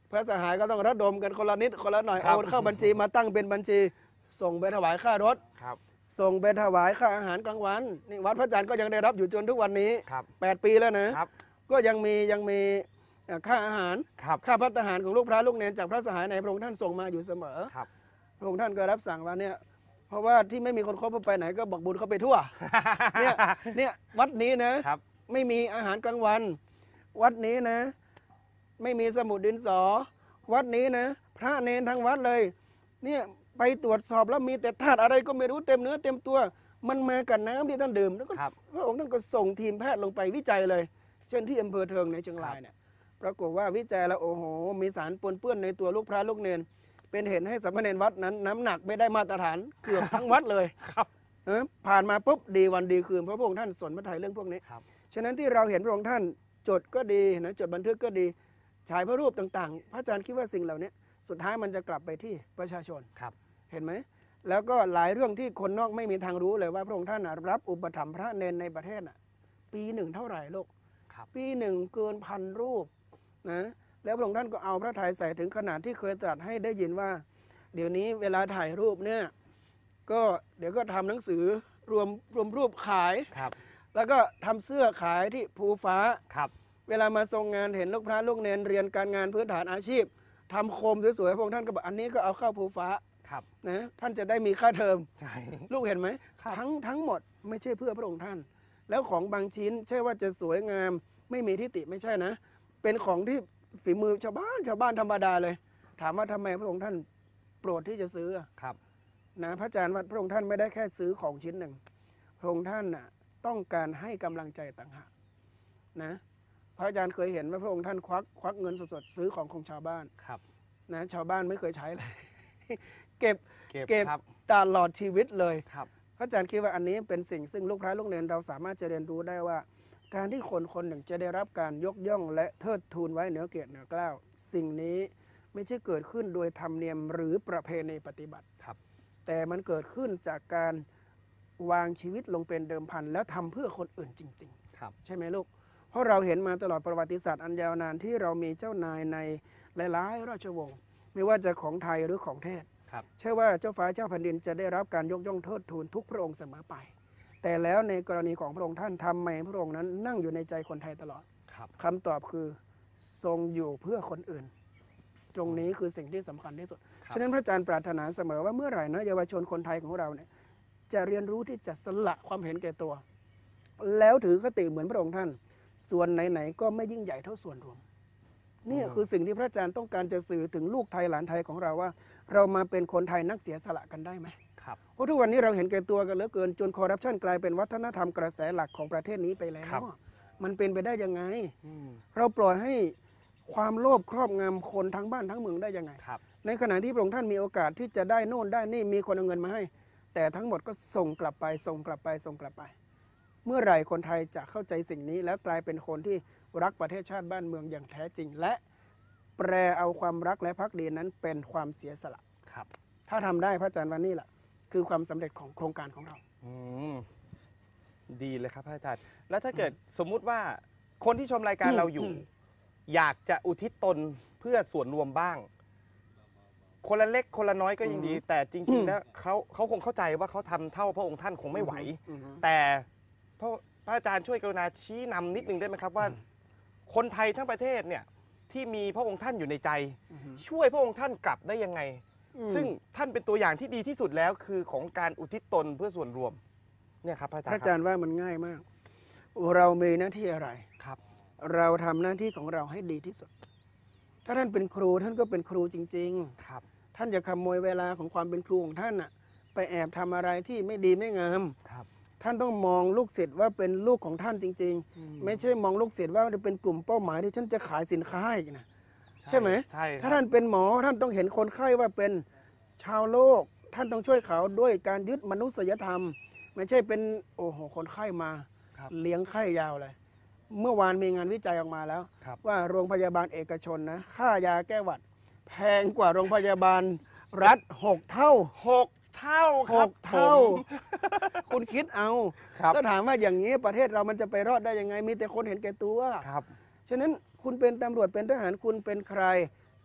พระสหายก็ต้องระดมกันคนละนิดคนละหน่อยครับโอนเข้าบัญชีมาตั้งเป็นบัญชี ส่งไปถวายค่ารถครับส่งไปถวายค่าอาหารกลางวันนี่วัดพระจันทร์ก็ยังได้รับอยู่จนทุกวันนี้ครับ 8 ปีแล้วนะครับ ก็ยังมีค่าอาหารครับค่าพัฒหารของลูกพระลูกเนนจากพระสหายในพระองค์ท่านส่งมาอยู่เสมอครับพระองค์ท่านก็รับสั่งว่าเนี่ยเพราะว่าที่ไม่มีคนคบไปไหนก็บอกบุญเขาไปทั่ว เนี่ยวัดนี้นะครับ ไม่มีอาหารกลางวัน วัดนี้นะ ไม่มีสมุดดินสอ วัดนี้นะ พระเนนทั้งวัดเลย เนี่ยไปตรวจสอบแล้วมีแต่ธาตุอะไรก็ไม่รู้เต็มเนื้อเต็มตัว มันมากับน้ำที่ท่านดื่มแล้วก็ครับพระองค์ท่านก็ส่งทีมแพทย์ลงไปวิจัยเลย เช่นที่อำเภอเทิงในเชียงรายเนี่ยปรากฏว่าวิจัยแล้วโอ้โหมีสารปนเปื้อนในตัวลูกพระลูกเนน เป็นเหตุให้สามเณรวัดนั้นน้ำหนักไม่ได้มาตรฐานเกือบทั้งวัดเลยครับผ่านมาปุ๊บดีวันดีคืนเพราะพระองค์ท่านสนพระทัยเรื่องพวกนี้ครับฉะนั้นที่เราเห็นพระองค์ท่านจดก็ดีนะจดบันทึกก็ดีฉายพระรูปต่างๆ พระอาจารย์คิดว่าสิ่งเหล่านี้สุดท้ายมันจะกลับไปที่ประชาชนครับเห็นไหมแล้วก็หลายเรื่องที่คนนอกไม่มีทางรู้เลยว่าพระองค์ท่านรับอุปถัมภ์พระเนนในประเทศปีหนึ่งเท่าไหร่ลูกครับปีหนึ่งเกิน1,000 รูปนะแล้วพระองค์ท่านก็เอาพระทัยใส่ถึงขนาดที่เคยตรัสให้ได้ยินว่า เดี๋ยวนี้เวลาถ่ายรูปเนี่ยก็เดี๋ยวก็ทำหนังสือรวมรูปขายครับแล้วก็ทำเสื้อขายที่ภูฟ้าครับเวลามาทรงงานเห็นลูกพระลูกเนนเรียนการงานพื้นฐานอาชีพทำโคมสวยๆพระองค์ท่านก็บอกอันนี้ก็เอาเข้าภูฟ้าครับนะท่านจะได้มีค่าเทอมใช่ลูกเห็นไหมครับทั้งหมดไม่ใช่เพื่อพระองค์ท่าน แล้วของบางชิ้นใช่ว่าจะสวยงามไม่มีทิฏฐิไม่ใช่นะ เป็นของที่ฝีมือชาวบ้านธรรมดาเลย ถามว่าทำไมพระองค์ท่านโปรดที่จะซื้อครับนะพระอาจารย์ว่าพระองค์ท่านไม่ได้แค่ซื้อของชิ้นหนึ่งพระองค์ท่านน่ะต้องการให้กำลังใจต่างหากนะพระอาจารย์เคยเห็นว่าพระองค์ท่านควักเงินสดๆซื้อของชาวบ้านครับนะชาวบ้านไม่เคยใช้เลย เก็บครับตลอดชีวิตเลยครับพระอาจารย์คิดว่าอันนี้เป็นสิ่งซึ่งลูกพระลูกเนรเราสามารถจะเรียนรู้ได้ว่า การที่คนคนหนึ่งจะได้รับการยกย่องและเทิดทูนไว้เหนือเกียรติเหนือเกล้าสิ่งนี้ไม่ใช่เกิดขึ้นโดยธรรมเนียมหรือประเพณีปฏิบัติครับแต่มันเกิดขึ้นจากการวางชีวิตลงเป็นเดิมพันแล้วทำเพื่อคนอื่นจริงครับๆ ใช่ไหมลูก เพราะเราเห็นมาตลอดประวัติศาสตร์อันยาวนานที่เรามีเจ้านายในหลายๆราชวงศ์ไม่ว่าจะของไทยหรือของเทศครับเชื่อว่าเจ้าฟ้าเจ้าแผ่นดินจะได้รับการยกย่องเทิดทูนทุกพระองค์เสมอไป แต่แล้วในกรณีของพระองค์ท่านทำไมพระองค์นั้นนั่งอยู่ในใจคนไทยตลอดครับคำตอบคือทรงอยู่เพื่อคนอื่น ตรงนี้คือสิ่งที่สำคัญที่สุดครับฉะนั้นพระอาจารย์ปรารถนาเสมอว่าเมื่อไหร่นะเยาวชนคนไทยของเราเนี่ยจะเรียนรู้ที่จะสละความเห็นแก่ตัว แล้วถือคติเหมือนพระองค์ท่าน ส่วนไหนๆก็ไม่ยิ่งใหญ่เท่าส่วนรวมนี่คือสิ่งที่พระอาจารย์ต้องการจะสื่อถึงลูกไทยหลานไทยของเราว่า เรามาเป็นคนไทยนักเสียสละกันได้ไหมครับเพราะทุกวันนี้เราเห็นแก่ตัวกันเหลือเกินจนคอร์รัปชันกลายเป็นวัฒนธรรมกระแสหลักของประเทศนี้ไปแล้วครับมันเป็นไปได้ยังไงอืมเราปล่อยให้ความโลภครอบงำคนทั้งบ้านทั้งเมืองได้ยังไงครับในขณะที่พระองค์ท่านมีโอกาสที่จะได้โน่นได้นี่มีคนเอาเงินมาให้ แต่ทั้งหมดก็ส่งกลับไปส่งกลับไปส่งกลับไป เมื่อไหร่คนไทยจะเข้าใจสิ่งนี้ แล้วกลายเป็นคนที่รักประเทศชาติบ้านเมืองอย่างแท้จริง และแปลเอาความรักและภักดีนั้นเป็นความเสียสละครับถ้าทำได้พระอาจารย์วันนี้แหละคือความสำเร็จของโครงการของเราอืมดีเลยครับพระอาจารย์ แล้วถ้าเกิดสมมุติว่าคนที่ชมรายการเราอยู่ อยากจะอุทิศตนเพื่อส่วนรวมบ้าง คนละเล็กคนละน้อยก็ยังดี แต่จริงๆแล้วเขาคงเข้าใจว่าเขาทำเท่าพระองค์ท่านคงไม่ไหว แต่พระอาจารย์ช่วยกรุณาชี้นำนิดนึงได้ไหมครับว่า คนไทยทั้งประเทศเนี่ยที่มีพระองค์ท่านอยู่ในใจ ช่วยพระองค์ท่านกลับได้ยังไง ซึ่งท่านเป็นตัวอย่างที่ดีที่สุดแล้วคือของการอุทิศตนเพื่อส่วนรวมเนี่ยครับพระอาจารพย์ระอาจารย์ว่ามันง่ายมาก เรามีหน้าที่อะไรครับเราทำหน้าที่ของเราให้ดีที่สุด ถ้าท่านเป็นครูท่านก็เป็นครูจริงครับๆ ท่านจะขโมยเวลาของความเป็นครูของท่านน่ะไปแอบทำอะไรที่ไม่ดีไม่งามครับท่านต้องมองลูกศิษย์ว่าเป็นลูกของท่านจริง ๆ ไม่ใช่มองลูกศิษย์ว่าเป็นกลุ่มเป้าหมายที่ฉันจะขายสินค้าอีกนะ ใช่ไหมใช่คถ้ารับท่านเป็นหมอท่านต้องเห็นคนไข้ว่าเป็นชาวโลก ท่านต้องช่วยเขาด้วยการยึดมนุษยธรรม ไม่ใช่เป็นโอ้โหคนไข้มาครับเลี้ยงไข้ยาวเลย เมื่อวานมีงานวิจัยออกมาแล้วครับว่าโรงพยาบาลเอกชนนะค่ายาแก้หวัด แพงกว่าโรงพยาบาลรัฐ6 เท่า 6 เท่าครับ 6 เท่าผมคุณคิดเอาครับแล้วถามว่าอย่างนี้ประเทศเรามันจะไปรอดได้ยังไง มีแต่คนเห็นแก่ตัวครับฉะนั้นคุณเป็นตำรวจเป็นทหารคุณเป็นใคร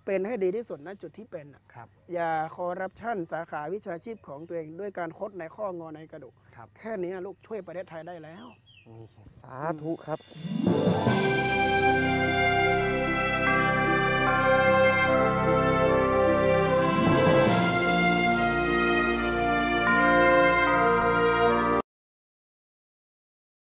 เป็นให้ดีที่สุดณจุดที่เป็นอะครับอย่าคอร์รัปชันสาขาวิชาชีพของตัวเองด้วยการคดในข้องอในกระดูกครับแค่นี้ลูกช่วยประเทศไทยได้แล้วนี่สาธุครับ